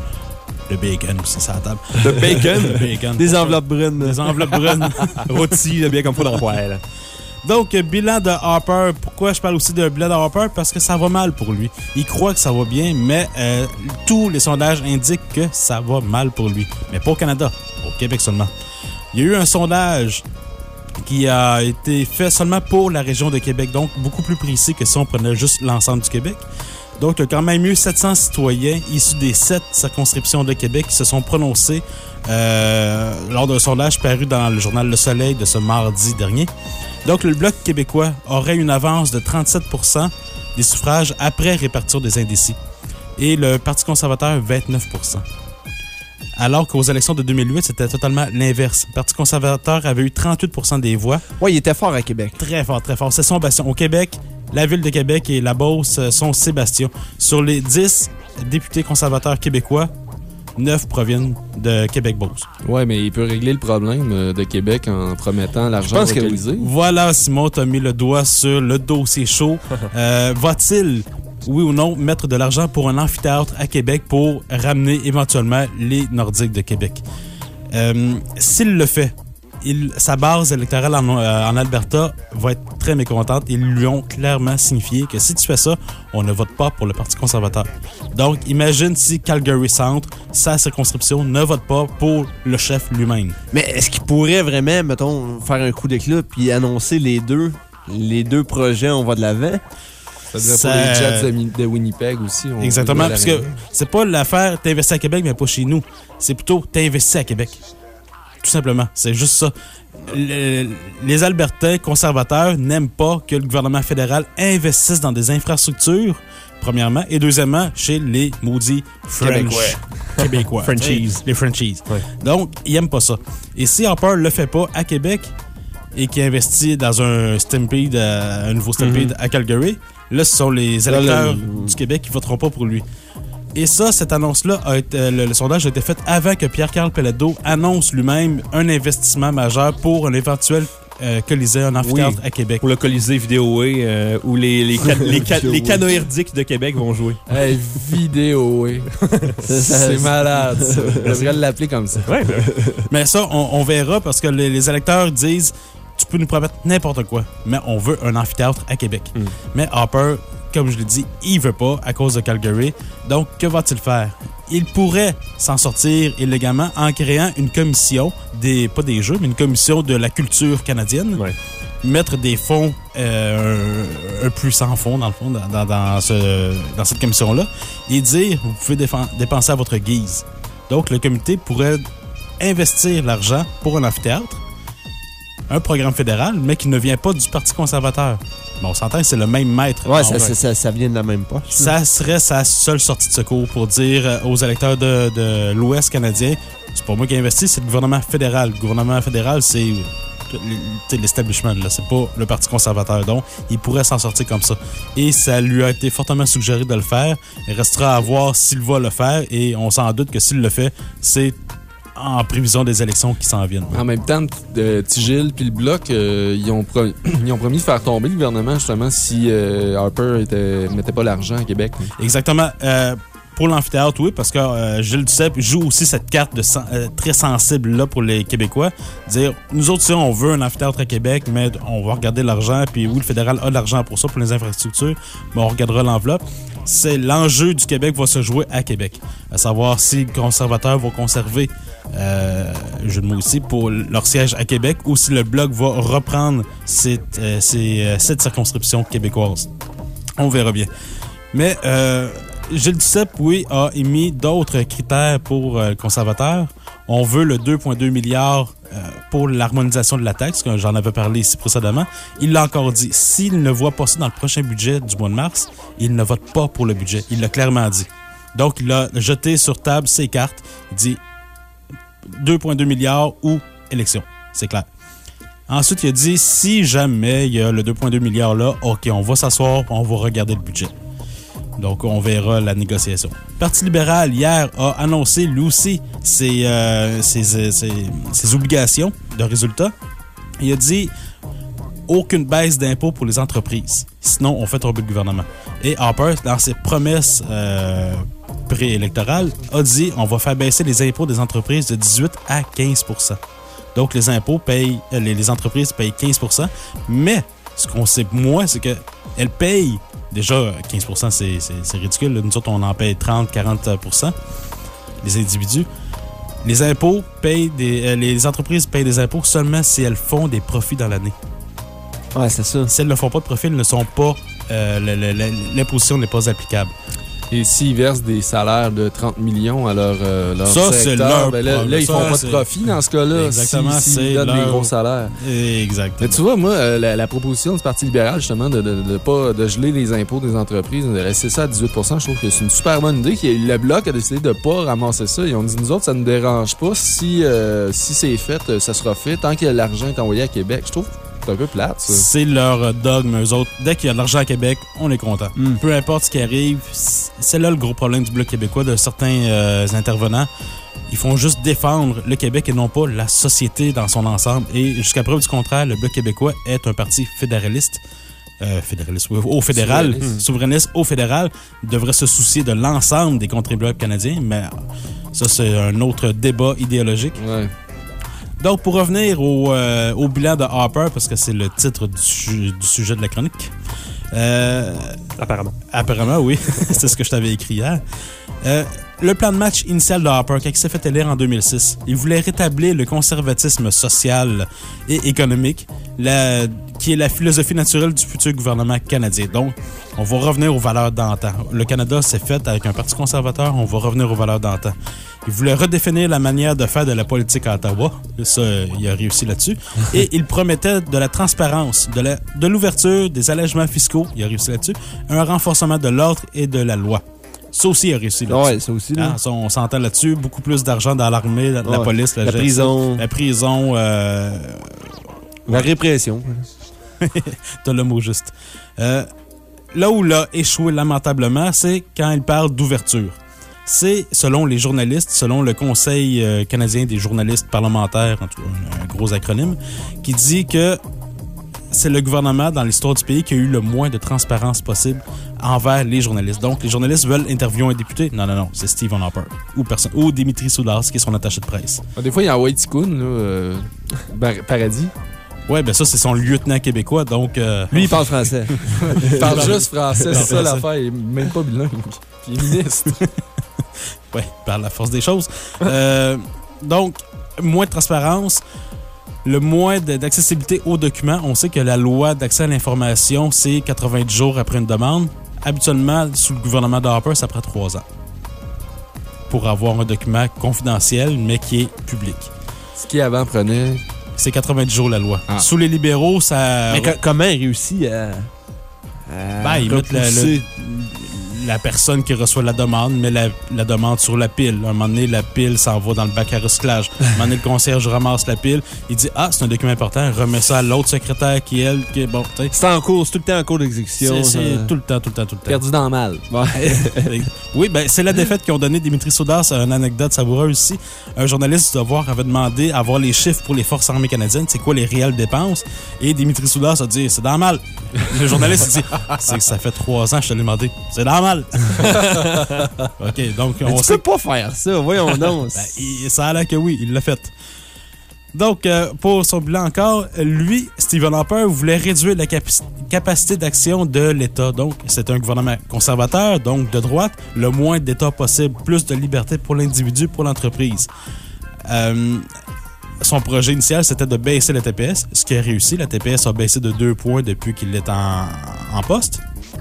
de bacon aussi sur la table. De bacon? De bacon. Des enveloppes brunes. Des enveloppes brunes. Rôti, là, bien comme faut dans le poêle. Donc, euh, bilan de Harper. Pourquoi je parle aussi de bilan de Harper? Parce que ça va mal pour lui. Il croit que ça va bien, mais euh, tous les sondages indiquent que ça va mal pour lui. Mais pas au Canada, au Québec seulement. Il y a eu un sondage qui a été fait seulement pour la région de Québec, donc beaucoup plus précis que si on prenait juste l'ensemble du Québec. Donc, il y a quand même eu sept cents citoyens issus des sept circonscriptions de Québec qui se sont prononcés euh, lors d'un sondage paru dans le journal Le Soleil de ce mardi dernier. Donc, le Bloc québécois aurait une avance de trente-sept pour cent des suffrages après répartition des indécis et le Parti conservateur, vingt-neuf pour cent. Alors qu'aux élections de deux mille huit, c'était totalement l'inverse. Le Parti conservateur avait eu trente-huit pour cent des voix. Ouais, il était fort à Québec. Très fort, très fort. C'est son bastion. Au Québec, la ville de Québec et la Beauce sont ses bastions. Sur les dix députés conservateurs québécois, neuf proviennent de Québec-Beauce. Ouais, mais il peut régler le problème euh, de Québec en promettant l'argent pense que localisé. Voilà, Simon, t'as mis le doigt sur le dossier chaud. Euh, va-t-il, oui ou non, mettre de l'argent pour un amphithéâtre à Québec pour ramener éventuellement les Nordiques de Québec? Euh, s'il le fait, il, sa base électorale en, euh, en Alberta va être très mécontente. Ils lui ont clairement signifié que si tu fais ça, on ne vote pas pour le Parti conservateur. Donc, imagine si Calgary Centre, sa circonscription, ne vote pas pour le chef lui-même. Mais est-ce qu'il pourrait vraiment, mettons, faire un coup d'éclat puis annoncer les deux, les deux projets, on va de l'avant? Ça devrait Ça- pour les Jets de, Mi- de Winnipeg aussi. on Exactement, va parce la que régler. c'est pas l'affaire t'investis à Québec, mais pas chez nous. C'est plutôt t'investis à Québec. Tout simplement, c'est juste ça. Le- les Albertains conservateurs n'aiment pas que le gouvernement fédéral investisse dans des infrastructures, premièrement, et deuxièmement, chez les maudits French. Québécois. Québécois. Frenchies. Les Frenchies. Ouais. Donc, ils aiment pas ça. Et si Harper le fait pas à Québec et qui investit dans un Stampede, euh, un nouveau Stampede Mm-hmm. à Calgary, là, ce sont les Là, électeurs le- du Québec qui voteront pas pour lui. Et ça, cette annonce-là, a été, le, le sondage a été fait avant que Pierre-Carl Pelado annonce lui-même un investissement majeur pour un éventuel euh, Colisée, un amphithéâtre Oui. à Québec. Pour le Colisée Vidéoé, euh, où les, les, can- les, can- les canoërdiques de Québec vont jouer. Hey, vidéo, oui. C'est malade, ça. Je devrais l'appeler comme ça. Ouais, ben, Mais ça, on, on verra parce que les, les électeurs disent tu peux nous promettre n'importe quoi, mais on veut un amphithéâtre à Québec. Mm. Mais Harper, comme je l'ai dit, il veut pas à cause de Calgary. Donc, que va-t-il faire? Il pourrait s'en sortir illégalement en créant une commission, des pas des jeux, mais une commission de la culture canadienne. Ouais. Mettre des fonds, euh, un, un plus sans fonds, dans le fond, dans, dans, dans ce, dans cette commission-là, et dire, vous pouvez défen- dépenser à votre guise. Donc, le comité pourrait investir l'argent pour un amphithéâtre, un programme fédéral, mais qui ne vient pas du Parti conservateur. Bon, on s'entend que c'est le même maître. Ouais, En ça, vrai. ça, ça, ça vient de la même poche. Ça serait sa seule sortie de secours pour dire euh, aux électeurs de, de l'Ouest canadien, c'est pas moi qui ai investi, c'est le gouvernement fédéral. Le gouvernement fédéral, c'est euh, tu sais, l'establishment, là, c'est pas le Parti conservateur. Donc, il pourrait s'en sortir comme ça. Et ça lui a été fortement suggéré de le faire. Il restera à voir s'il va le faire et on s'en doute que s'il le fait, c'est en prévision des élections qui s'en viennent. En même temps, euh, Tigil puis le Bloc, euh, ils, ont pro- ils ont promis de faire tomber le gouvernement, justement, si euh, Harper était, mettait pas l'argent à Québec. Exactement. Euh, pour l'amphithéâtre, oui, parce que euh, Gilles Duceppe joue aussi cette carte de sen- euh, très sensible là pour les Québécois. Dire, nous autres, si on veut un amphithéâtre à Québec, mais on va regarder l'argent, puis oui, le fédéral a de l'argent pour ça, pour les infrastructures, mais on regardera l'enveloppe. c'est l'enjeu du Québec va se jouer à Québec. À savoir si les conservateurs vont conserver, euh, jeu de mots aussi, pour leur siège à Québec ou si le Bloc va reprendre cette, euh, ces, euh, cette circonscription québécoise. On verra bien. Mais euh, Gilles Duceppe, oui, a émis d'autres critères pour euh, le conservateur. On veut le deux virgule deux milliards euh, pour l'harmonisation de la taxe, que j'en avais parlé ici précédemment. Il l'a encore dit. S'il ne voit pas ça dans le prochain budget du mois de mars, il ne vote pas pour le budget. Il l'a clairement dit. Donc, il a jeté sur table ses cartes. Il dit deux virgule deux milliards ou élection. C'est clair. Ensuite, il a dit, si jamais il y a le deux virgule deux milliards là, OK, on va s'asseoir, on va regarder le budget. Donc, on verra la négociation. Le Parti libéral, hier, a annoncé, lui aussi, ses, euh, ses, ses, ses, ses obligations de résultats. Il a dit aucune baisse d'impôts pour les entreprises. Sinon, on fait tomber le gouvernement. Et Harper, dans ses promesses euh, préélectorales, a dit on va faire baisser les impôts des entreprises de dix-huit à quinze pour cent. Donc, les impôts payent, les, les entreprises payent quinze pour cent. Mais, ce qu'on sait moins, c'est qu'elles payent. Déjà, quinze pour cent, c'est, c'est, c'est ridicule. Nous autres, on en paye trente à quarante pour cent, les individus. Les impôts payent des, euh, les entreprises payent des impôts seulement si elles font des profits dans l'année. Ouais, c'est ça. Si elles ne font pas de profit, elles ne sont pas, euh, le, le, le, l'imposition n'est pas applicable. Et s'ils versent des salaires de trente millions à leur, euh, leur ça, secteur, c'est leur ben là, là, ils ça, font pas c'est... de profit dans ce cas-là. Exactement, si, c'est ils donnent leur... des gros salaires. Exactement. Mais tu vois, moi, euh, la, la proposition du Parti libéral, justement, de, de, de pas de geler les impôts des entreprises, de laisser ça à dix-huit pour cent, je trouve que c'est une super bonne idée. Le Bloc a décidé de pas ramasser ça. Ils ont dit, nous autres, ça ne nous dérange pas. Si, euh, si c'est fait, ça sera fait. Tant que l'argent est envoyé à Québec, je trouve c'est un peu plate, ça. C'est leur dogme, eux autres. Dès qu'il y a de l'argent à Québec, on est content. Mm. Peu importe ce qui arrive, c'est là le gros problème du Bloc québécois, de certains euh, intervenants. Ils font juste défendre le Québec et non pas la société dans son ensemble. Et jusqu'à preuve du contraire, le Bloc québécois est un parti fédéraliste. Euh, fédéraliste au fédéral, souverainiste. souverainiste au fédéral, il devrait se soucier de l'ensemble des contribuables canadiens, mais ça, c'est un autre débat idéologique. Ouais. Donc, pour revenir au, euh, au bilan de Harper, parce que c'est le titre du, du sujet de la chronique. Euh, apparemment. Apparemment, oui. C'est ce que je t'avais écrit hier. Euh, le plan de match initial de Harper, quand il s'est fait élire en deux mille six, il voulait rétablir le conservatisme social et économique, la, qui est la philosophie naturelle du futur gouvernement canadien. Donc, on va revenir aux valeurs d'antan. Le Canada s'est fait avec un parti conservateur, on va revenir aux valeurs d'antan. Il voulait redéfinir la manière de faire de la politique à Ottawa. Ça, il a réussi là-dessus. Et il promettait de la transparence, de, la, de l'ouverture, des allègements fiscaux. Il a réussi là-dessus. Un renforcement de l'ordre et de la loi. Ça aussi, il a réussi là-dessus. Ouais, ça aussi. Là. Ah, ça, on s'entend là-dessus. Beaucoup plus d'argent dans l'armée, la, ouais, la police, la, la prison. La prison. Euh... La répression. T'as le mot juste. Euh, là où il a échoué lamentablement, c'est quand il parle d'ouverture. C'est, selon les journalistes, selon le Conseil euh, canadien des journalistes parlementaires, en tout cas, un gros acronyme, qui dit que c'est le gouvernement dans l'histoire du pays qui a eu le moins de transparence possible envers les journalistes. Donc, les journalistes veulent interviewer un député. Non, non, non, c'est Stephen Harper. Ou personne. Ou Dimitri Soudas, qui est son attaché de presse. Des fois, il y a Whitey Coon, là, euh, Paradis. Ouais, ben ça, c'est son lieutenant québécois, donc... Euh... Lui, il parle français. Il parle juste français, c'est ça l'affaire. Il est même pas bilingue. Puis il est ministre. Oui, par la force des choses. Euh, donc, moins de transparence, le moins d'accessibilité aux documents. On sait que la loi d'accès à l'information, c'est quatre-vingt-dix jours après une demande. Habituellement, sous le gouvernement de Harper, ça prend trois ans pour avoir un document confidentiel, mais qui est public. Ce qui avant prenait... C'est quatre-vingt-dix jours la loi. Ah. Sous les libéraux, ça... Mais co- comment il réussit à... à ben, ils mettent la, le, la personne qui reçoit la demande met la, la demande sur la pile. À un moment donné, la pile s'en va dans le bac à recyclage. À un moment donné, le concierge ramasse la pile. Il dit « Ah, c'est un document important. » Remet ça à l'autre secrétaire qui, elle... Qui, bon, c'est en cours. C'est tout le temps en cours d'exécution. C'est, c'est tout le temps, tout le temps, tout le temps. Perdu dans le mal. Ouais. Oui, ben c'est la défaite qu'ils ont donné Dimitri Soudas. Une anecdote savoureuse ici. Un journaliste du Devoir avait demandé à voir les chiffres pour les forces armées canadiennes. C'est quoi les réelles dépenses? Et Dimitri Soudas a dit « C'est dans le mal. » Le journaliste a dit « C'est que ça fait trois ans que je te l'ai demandé. C'est dans le mal. » OK, donc... Mais on tu sait... peux pas faire ça, voyons donc. Ben, il, ça a l'air que oui, il l'a fait. Donc, euh, pour son bilan encore, lui, Stephen Harper, voulait réduire la capi- capacité d'action de l'État. Donc, c'est un gouvernement conservateur, donc de droite, le moins d'État possible, plus de liberté pour l'individu, pour l'entreprise. Euh, son projet initial, c'était de baisser la T P S, ce qui a réussi. La T P S a baissé de deux points depuis qu'il est en, en poste.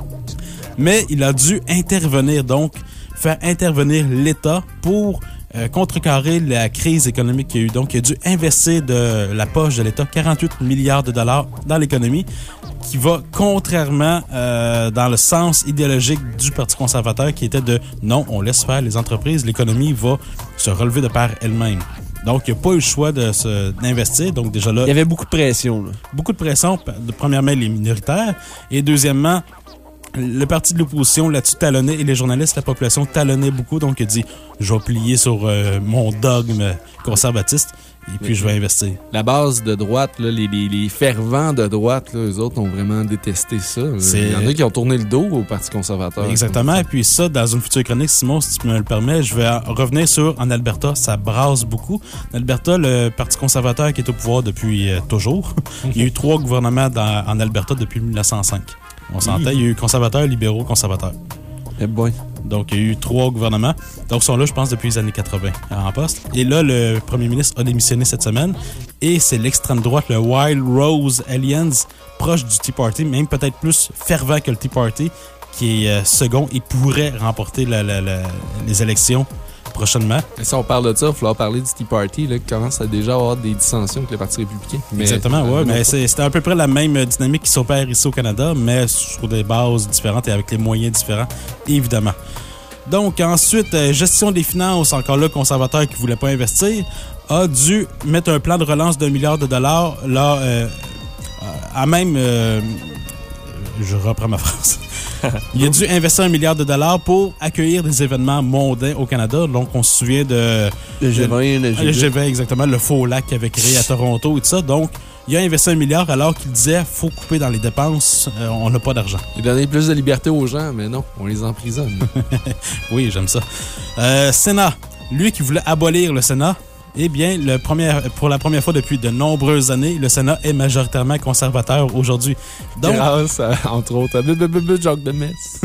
Mais il a dû intervenir, donc, faire intervenir l'État pour euh, contrecarrer la crise économique qu'il y a eu. Donc, il a dû investir de la poche de l'État quarante-huit milliards de dollars dans l'économie, qui va contrairement euh, dans le sens idéologique du Parti conservateur, qui était de non, on laisse faire les entreprises, l'économie va se relever de par elle-même. Donc, il n'y a pas eu le choix de se, d'investir. Donc, déjà là... Il y avait beaucoup de pression. Là. Beaucoup de pression. De, premièrement, les minoritaires. Et deuxièmement, le parti de l'opposition là-dessus talonnait, et les journalistes, la population talonnait beaucoup. Donc, il a dit, je vais plier sur euh, mon dogme conservatiste et puis je vais investir. La base de droite, là, les, les, les fervents de droite, là, eux autres ont vraiment détesté ça. C'est... Il y en a qui ont tourné le dos au Parti conservateur. Exactement. Et puis ça, dans une future chronique, Simon, si tu me le permets, je vais revenir sur, en Alberta, ça brasse beaucoup. En Alberta, le Parti conservateur qui est au pouvoir depuis euh, toujours, il y a eu trois gouvernements dans, en Alberta depuis mille neuf cent cinq. On s'entend, il y a eu conservateurs, libéraux, conservateurs. Eh boy. Donc, il y a eu trois gouvernements. Donc, ils sont là, je pense, depuis les années quatre-vingts en poste. Et là, le premier ministre a démissionné cette semaine. Et c'est l'extrême droite, le Wild Rose Alliance, proche du Tea Party, même peut-être plus fervent que le Tea Party, qui est euh, second et pourrait remporter la, la, la, les élections prochainement. Et si on parle de ça, il va falloir parler du Tea Party, là, qui commence à déjà avoir des dissensions avec le Parti républicain. Mais, Exactement, oui. Euh, mais c'est, c'est à peu près la même dynamique qui s'opère ici au Canada, mais sur des bases différentes et avec les moyens différents, évidemment. Donc, ensuite, euh, gestion des finances, encore là, conservateur qui ne voulait pas investir, a dû mettre un plan de relance d'un milliard de dollars, là, euh, à même... Euh, je reprends ma phrase. Il a dû investir un milliard de dollars pour accueillir des événements mondains au Canada. Donc, on se souvient de... Le G vingt, le G vingt. Le G vingt, exactement. Le faux lac qu'il avait créé à Toronto et tout ça. Donc, il a investi un milliard alors qu'il disait faut couper dans les dépenses, euh, on n'a pas d'argent. Il donnait plus de liberté aux gens, mais non, on les emprisonne. Oui, j'aime ça. Euh, Sénat. Lui qui voulait abolir le Sénat, eh bien, le premier, pour la première fois depuis de nombreuses années, le Sénat est majoritairement conservateur aujourd'hui. Donc, grâce à, entre autres, à Jacques Demesse.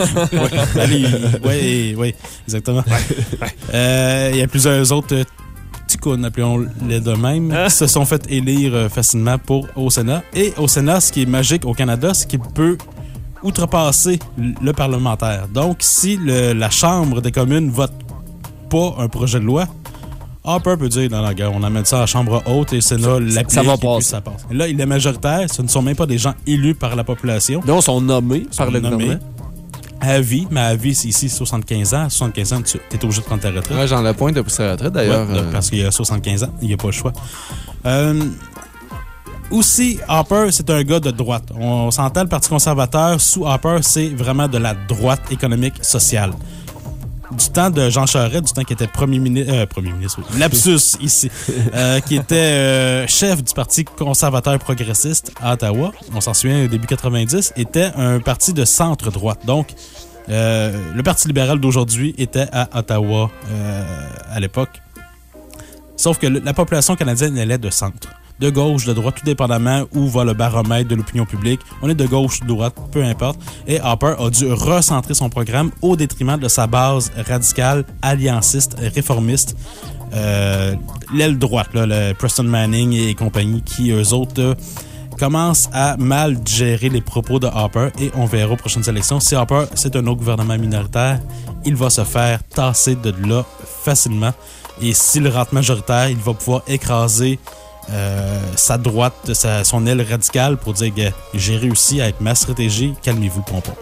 Oui, oui, exactement. Euh, il y a plusieurs autres ticounes, appelons-les de même, qui se sont fait élire facilement pour, au Sénat. Et au Sénat, ce qui est magique au Canada, c'est qu'il peut outrepasser le parlementaire. Donc, si le, la Chambre des communes vote pas un projet de loi, Harper peut dire, non, non, on amène ça à la Chambre haute et le Sénat l'applique. Ça va passer. Ça passe. Et là, il est majoritaire. Ce ne sont même pas des gens élus par la population. Donc, ils sont nommés ils par sont le nommés gouvernement. à vie, mais à vie, c'est ici soixante-quinze ans. À soixante-quinze ans, tu es obligé de prendre ta retraite. Ouais, Jean Lapointe a pris sa retraite, d'ailleurs. Ouais, euh... parce qu'il y a soixante-quinze ans, il n'y a pas le choix. Euh, aussi, Harper, c'est un gars de droite. On s'entend, le Parti conservateur, sous Harper, c'est vraiment de la droite économique sociale. Du temps de Jean Charest, du temps qui était premier ministre, euh, premier ministre, oui, lapsus ici, euh, qui était euh, chef du Parti conservateur progressiste à Ottawa, on s'en souvient au début quatre-vingt-dix, était un parti de centre-droite. Donc, euh, le Parti libéral d'aujourd'hui était à Ottawa euh, à l'époque. Sauf que le, la population canadienne, elle est de centre. De gauche, de droite, tout dépendamment où va le baromètre de l'opinion publique. On est de gauche, de droite, peu importe. Et Harper a dû recentrer son programme au détriment de sa base radicale, allianciste, réformiste. Euh, l'aile droite, là, le Preston Manning et compagnie, qui, eux autres, euh, commencent à mal gérer les propos de Harper. Et on verra aux prochaines élections. Si Harper, c'est un autre gouvernement minoritaire, il va se faire tasser de là facilement. Et s'il rentre majoritaire, il va pouvoir écraser Euh, sa droite, sa, son aile radicale pour dire que j'ai réussi avec ma stratégie, calmez-vous, pompon.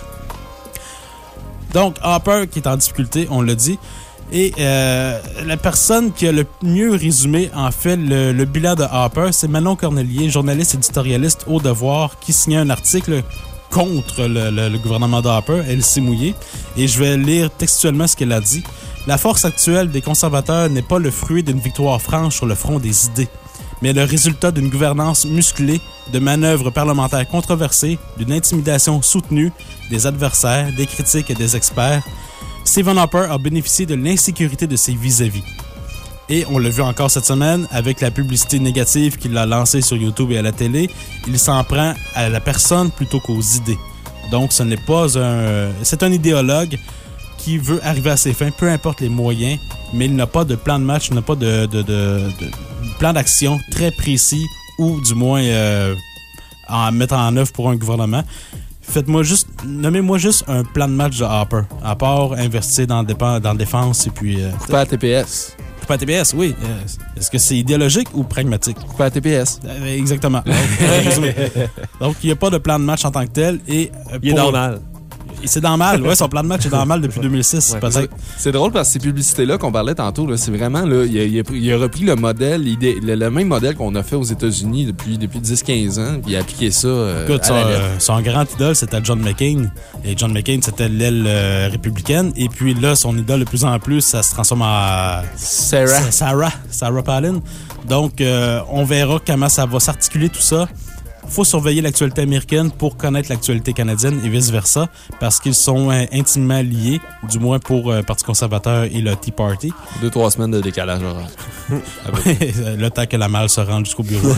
Donc, Harper qui est en difficulté, on l'a dit, et euh, la personne qui a le mieux résumé, en fait, le, le bilan de Harper, c'est Manon Cornelier, journaliste éditorialiste au Devoir, qui signait un article contre le, le, le gouvernement d'Harper. Elle s'est mouillée, et je vais lire textuellement ce qu'elle a dit. La force actuelle des conservateurs n'est pas le fruit d'une victoire franche sur le front des idées, mais le résultat d'une gouvernance musclée, de manœuvres parlementaires controversées, d'une intimidation soutenue des adversaires, des critiques et des experts. Stephen Harper a bénéficié de l'insécurité de ses vis-à-vis. Et on l'a vu encore cette semaine avec la publicité négative qu'il a lancée sur YouTube et à la télé. Il s'en prend à la personne plutôt qu'aux idées. Donc, ce n'est pas un... C'est un idéologue qui veut arriver à ses fins, peu importe les moyens, mais il n'a pas de plan de match, il n'a pas de, de, de, de plan d'action très précis ou du moins euh, en mettre en œuvre pour un gouvernement. Faites-moi juste, nommez-moi juste un plan de match de Harper, à part investir dans, dans la défense et puis... Euh, Couper à T P S. Couper à T P S, oui. Euh, est-ce que c'est idéologique ou pragmatique? Couper à T P S. Euh, exactement. Donc, il n'y a pas de plan de match en tant que tel. Et, euh, il est normal. C'est dans mal, ouais, son plan de match est dans mal depuis deux mille six, ouais, peut-être. C'est drôle parce que ces publicités-là qu'on parlait tantôt, là, c'est vraiment, là, il a, il, a, il a repris le modèle, le, le même modèle qu'on a fait aux États-Unis depuis, depuis dix quinze ans, puis il a appliqué ça. Euh, Écoute, à son, la euh, son grand idole, c'était John McCain. Et John McCain, c'était l'aile euh, républicaine. Et puis là, son idole, de plus en plus, ça se transforme en Sarah. Sarah, Sarah Palin. Donc, euh, on verra comment ça va s'articuler tout ça. Faut surveiller l'actualité américaine pour connaître l'actualité canadienne et vice-versa, parce qu'ils sont euh, intimement liés, du moins pour le euh, Parti conservateur et le Tea Party. Deux, trois semaines de décalage horaire. Le temps que la malle se rende jusqu'au bureau.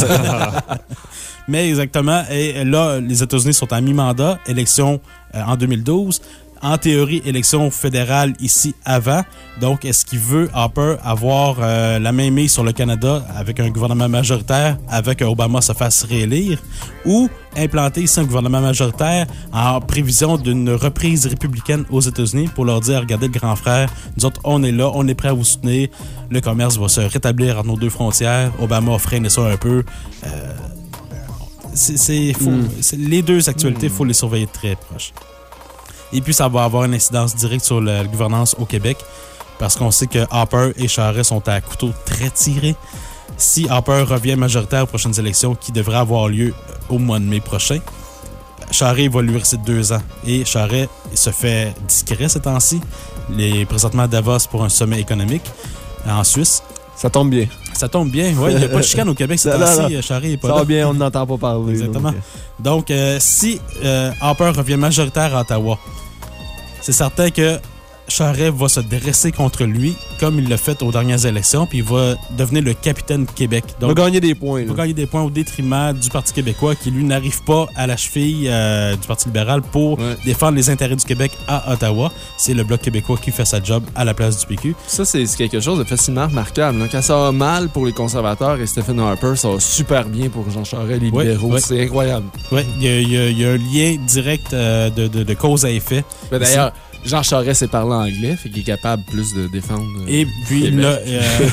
Mais exactement, et là, les États-Unis sont en mi-mandat, élection euh, en deux mille douze. En théorie, élection fédérale ici avant. Donc, est-ce qu'il veut, Harper, avoir euh, la main mise sur le Canada avec un gouvernement majoritaire avant qu'Obama se fasse réélire, ou implanter ici un gouvernement majoritaire en prévision d'une reprise républicaine aux États-Unis pour leur dire, regardez le grand frère, nous autres, on est là, on est prêt à vous soutenir, le commerce va se rétablir entre nos deux frontières, Obama a freiné ça un peu. Euh, c'est, c'est, faut, mm. c'est, les deux actualités, il mm. faut les surveiller de très proches. Et puis, ça va avoir une incidence directe sur la gouvernance au Québec, parce qu'on sait que Harper et Charest sont à couteau très tiré. Si Harper revient majoritaire aux prochaines élections, qui devraient avoir lieu au mois de mai prochain, Charest va lui rester deux ans. Et Charest se fait discret ces temps-ci. Il est présentement à Davos pour un sommet économique en Suisse. Ça tombe bien. Ça tombe bien, oui. Il n'y a pas de chicane au Québec ces temps-ci. Charest n'est pas ça là. va bien, on n'entend pas parler. Exactement. Donc, donc euh, si euh, Harper revient majoritaire à Ottawa, c'est certain que Charest va se dresser contre lui, comme il l'a fait aux dernières élections, puis il va devenir le capitaine Québec. Donc, il va gagner des points. Il va gagner des points au détriment du Parti québécois, qui, lui, n'arrive pas à la cheville euh, du Parti libéral pour ouais. défendre les intérêts du Québec à Ottawa. C'est le Bloc québécois qui fait sa job à la place du P Q. Ça, c'est quelque chose de facilement remarquable. Hein. Quand ça va mal pour les conservateurs et Stephen Harper, ça va super bien pour Jean Charest, les ouais, libéraux. Ouais. C'est incroyable. Oui, il y, y, y a un lien direct euh, de, de, de cause à effet. Mais d'ailleurs, Jean Charest sait parler anglais, fait qu'il est capable plus de défendre. Euh, Et puis là, euh...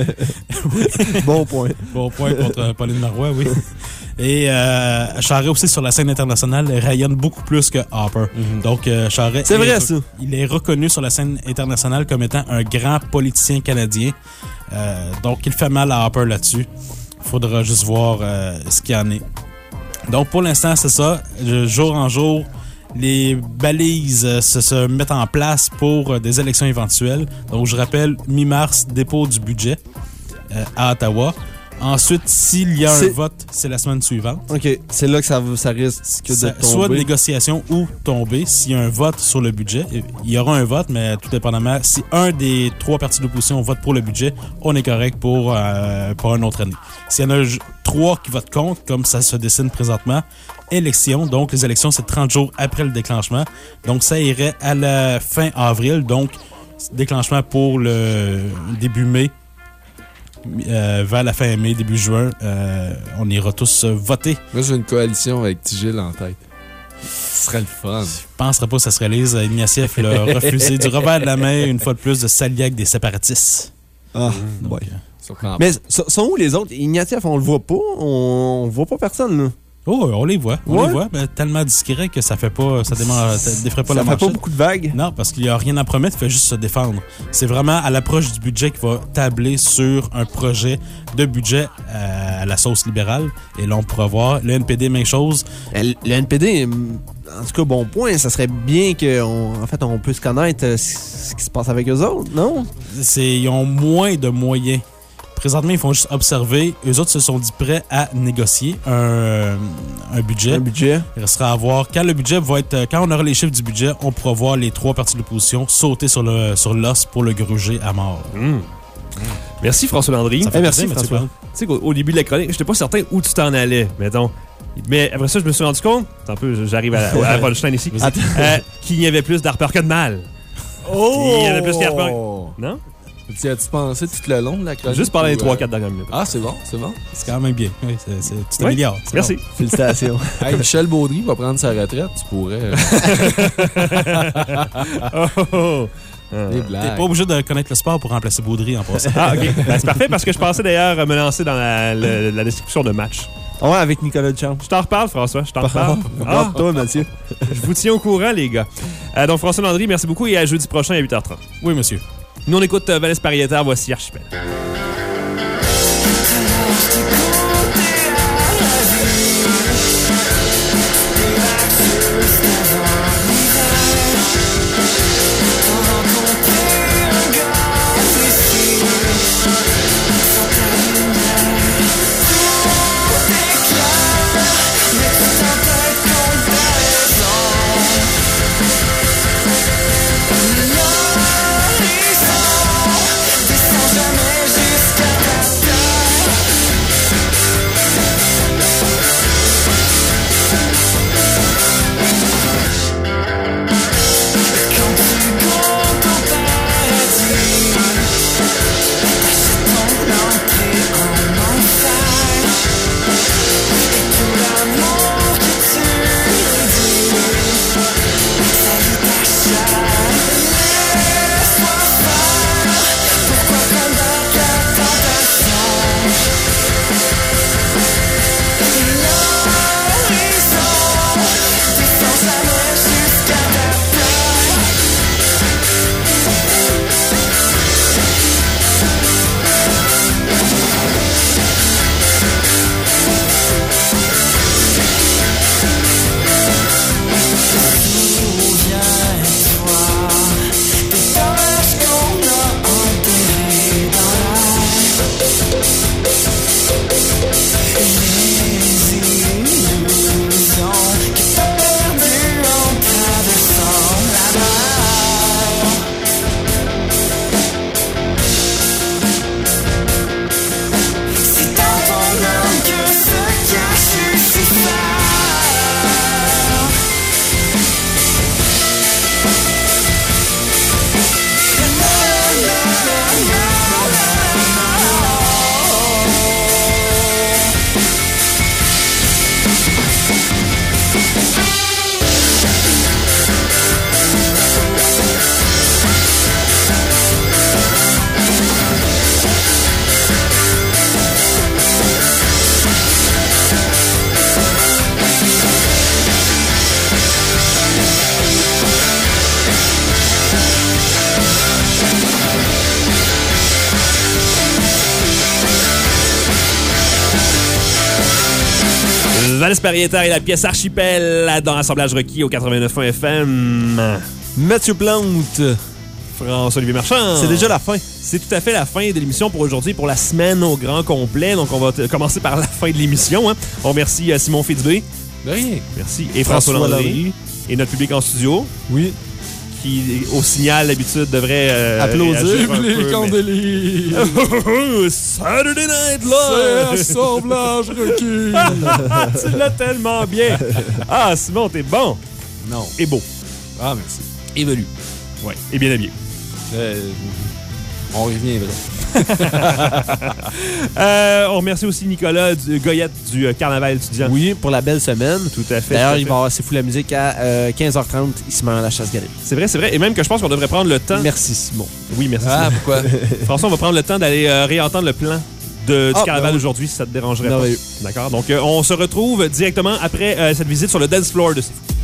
bon point. Bon point contre Pauline Marois, oui. Et euh, Charest aussi sur la scène internationale rayonne beaucoup plus que Harper. Mm-hmm. Donc euh, Charest, c'est vrai re- ça. Il est reconnu sur la scène internationale comme étant un grand politicien canadien. Euh, donc il fait mal à Harper là-dessus. Il faudra juste voir euh, ce qu'il y en est. Donc pour l'instant, c'est ça. Jour en jour, les balises euh, se, se mettent en place pour euh, des élections éventuelles. Donc, je rappelle, mi-mars, dépôt du budget euh, à Ottawa. Ensuite, s'il y a c'est... un vote, c'est la semaine suivante. OK. C'est là que ça, ça risque de ça, tomber. Soit de négociation ou tomber. S'il y a un vote sur le budget, il y aura un vote, mais tout dépendamment. Si un des trois partis d'opposition vote pour le budget, on est correct pour, euh, pour une autre année. S'il y en a trois qui votent contre, comme ça se dessine présentement, élection. Donc, les élections, c'est trente jours après le déclenchement. Donc, ça irait à la fin avril. Donc, déclenchement pour le début mai. Euh, vers la fin mai, début juin, euh, on ira tous euh, voter. Moi, j'ai une coalition avec Tigil en tête. Ce serait le fun. Je ne penserais pas que ça se réalise. Ignatieff l'a refusé du revers de la main, une fois de plus, de s'allier avec des séparatistes. Ah, mmh, ouais. Euh, Mais sont où les autres? Ignatieff, on le voit pas. On, on voit pas personne, là. Oh, on les voit. On ouais. les voit, mais tellement discret que ça fait pas, ça démarre, ça défrait pas ça la manchette. Ça fait pas beaucoup de vagues. Non, parce qu'il y a rien à promettre, il fait juste se défendre. C'est vraiment à l'approche du budget qu'il va tabler sur un projet de budget à la sauce libérale. Et là, on pourra voir. Le N P D, même chose. Le N P D, en tout cas, bon point. Ça serait bien qu'on en fait, on puisse connaître ce qui se passe avec eux autres, non? C'est, ils ont moins de moyens. Présentement, ils font juste observer. Eux autres se sont dit prêts à négocier un, un budget. Un budget. Il restera à voir. Quand le budget va être, quand on aura les chiffres du budget, on pourra voir les trois partis de l'opposition sauter sur le sur l'os pour le gruger à mort. Mmh. Merci François Landry. Ça fait hey, merci plaisir, François. Tu sais qu'au au début de la chronique, j'étais pas certain où tu t'en allais, mettons. Mais après ça, je me suis rendu compte, un peu, j'arrive à, à la punchline ici, euh, qu'il y avait plus d'Harper que de mal. Oh! Il y avait plus qu'Harper. Non? Tu as-tu pensé tout le long de la chronique? Juste pendant les trois quatre dernières minutes. Ah, c'est bon, c'est bon. C'est quand même bien. Oui, c'est, c'est, tu t'améliores. Oui. Merci. Bon. Félicitations. Hey, Michel Baudry va prendre sa retraite, tu pourrais. oh, oh, oh. T'es pas obligé de connaître le sport pour remplacer Baudry en passant. Ah, OK. Ben, c'est parfait parce que je pensais d'ailleurs me lancer dans la, la, la description de match. Ouais, avec Nicolas Duchamp. Je t'en reparle, François. Je t'en reparle. Ah, toi, Mathieu. Je vous tiens au courant, les gars. Euh, donc, François Landry, merci beaucoup et à jeudi prochain à huit heures trente. Oui, monsieur. Nous, on écoute euh, Valès Parietta. Voici Archipel. Valès Parietta et la pièce Archipel dans Assemblage requis au quatre-vingt-neuf point un F M. Mathieu Plante. François-Olivier Marchand. C'est déjà la fin. C'est tout à fait la fin de l'émission pour aujourd'hui, pour la semaine au grand complet. Donc, on va t- commencer par la fin de l'émission. Hein. On remercie euh, Simon Fitzbé. De rien. Merci. Et François, François Landry. Et notre public en studio. Oui. Qui, au signal, d'habitude, devrait euh, applaudir les peu, candeliers. Mais... Saturday Night Live! C'est Assemblage requis! Tu l'as tellement bien! Ah, Simon, t'es bon! Non. Et beau. Ah, merci. Et velu. Ouais. Et bien habillé. Euh, on reviendra. euh, on remercie aussi Nicolas du, Goyette du euh, Carnaval étudiant. Oui, pour la belle semaine. Tout à fait. D'ailleurs, il va y avoir C'est fou la musique à euh, quinze heures trente ici dans la Chasse-Galerie. C'est vrai, c'est vrai. Et même que je pense qu'on devrait prendre le temps. Merci, Simon. Oui, merci. Ah, Simon. pourquoi? François, on va prendre le temps d'aller euh, réentendre le plan de, du ah, Carnaval ben, aujourd'hui, si ça te dérangerait non, pas. Oui. D'accord. Donc, euh, on se retrouve directement après euh, cette visite sur le dance floor de C'est fou.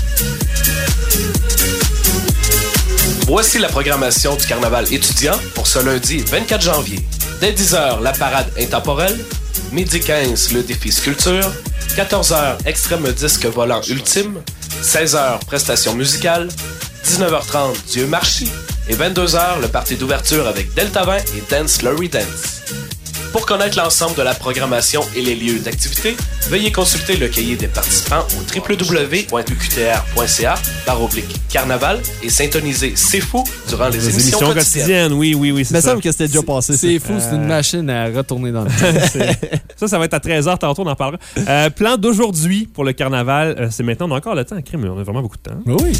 Voici la programmation du Carnaval étudiant pour ce lundi vingt-quatre janvier. Dès dix heures, la parade intemporelle. Midi quinze, le défi sculpture. quatorze heures, extrême disque volant ultime. seize heures, prestation musicale. dix-neuf heures trente, Dieu Marchi. Et vingt-deux heures, le party d'ouverture avec Delta vingt et Dance Lurry Dance. Pour connaître l'ensemble de la programmation et les lieux d'activité, veuillez consulter le cahier des participants au w w w point u q t r point c a barre oblique carnaval et syntoniser C'est Fou durant les, les émissions, émissions quotidiennes. quotidiennes. Oui, oui, oui, c'est Mais ça. ça me semble que c'était déjà passé. C'est fou, c'est une machine à retourner dans le temps. Ça, ça va être à treize heures, tantôt on en parlera. Euh, plan d'aujourd'hui pour le carnaval, euh, c'est maintenant, on a encore le temps, crime, on a vraiment beaucoup de temps. Oui.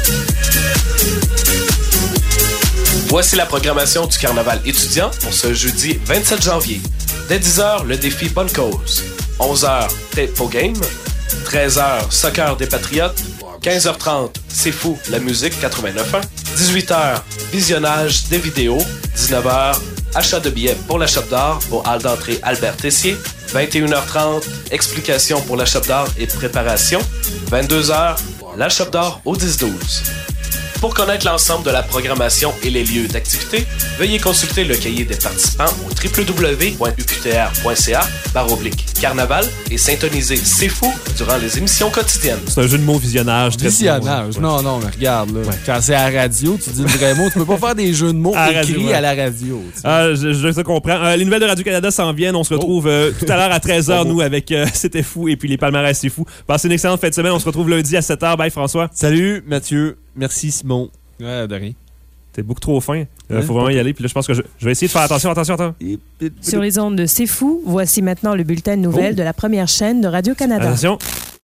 Voici la programmation du carnaval étudiant pour ce jeudi vingt-sept janvier. Dès dix heures, le défi Bonne Cause. onze heures, Tempo Game. treize heures, Soccer des Patriotes. quinze heures trente, C'est Fou, la musique quatre-vingt-neuf point un. dix-huit heures, visionnage des vidéos. dix-neuf heures, achat de billets pour la Shop d'Art au hall d'entrée Albert Tessier. vingt et une heures trente, explication pour la Shop d'Art et préparation. vingt-deux heures, la Shop d'Art au dix douze. Pour connaître l'ensemble de la programmation et les lieux d'activité, veuillez consulter le cahier des participants au w w w point u q t r point c a barre oblique carnaval et syntoniser C'est Fou durant les émissions quotidiennes. C'est un jeu de mots visionnage. Très Visionnage. bon. Non, non, mais regarde, là. Ouais. Quand c'est à la radio, tu dis le vrai mot. Tu peux pas faire des jeux de mots à écrits radio, ouais. à la radio. Ah, je, je te comprends. Euh, les nouvelles de Radio-Canada s'en viennent. On se retrouve oh. euh, tout à l'heure à treize heures, oh, nous, avec euh, C'était Fou et puis les palmarès C'est Fou. Passez une excellente fin de semaine. On se retrouve lundi à sept heures. Bye, François. Salut, Mathieu. Merci, Simon. Ouais, de rien. T'es beaucoup trop fin. Il euh, faut vraiment y aller. Puis là, je pense que je, je vais essayer de faire attention, attention, attention. Sur les ondes de C'est Fou, voici maintenant le bulletin de nouvelles oh. de la première chaîne de Radio-Canada. Attention.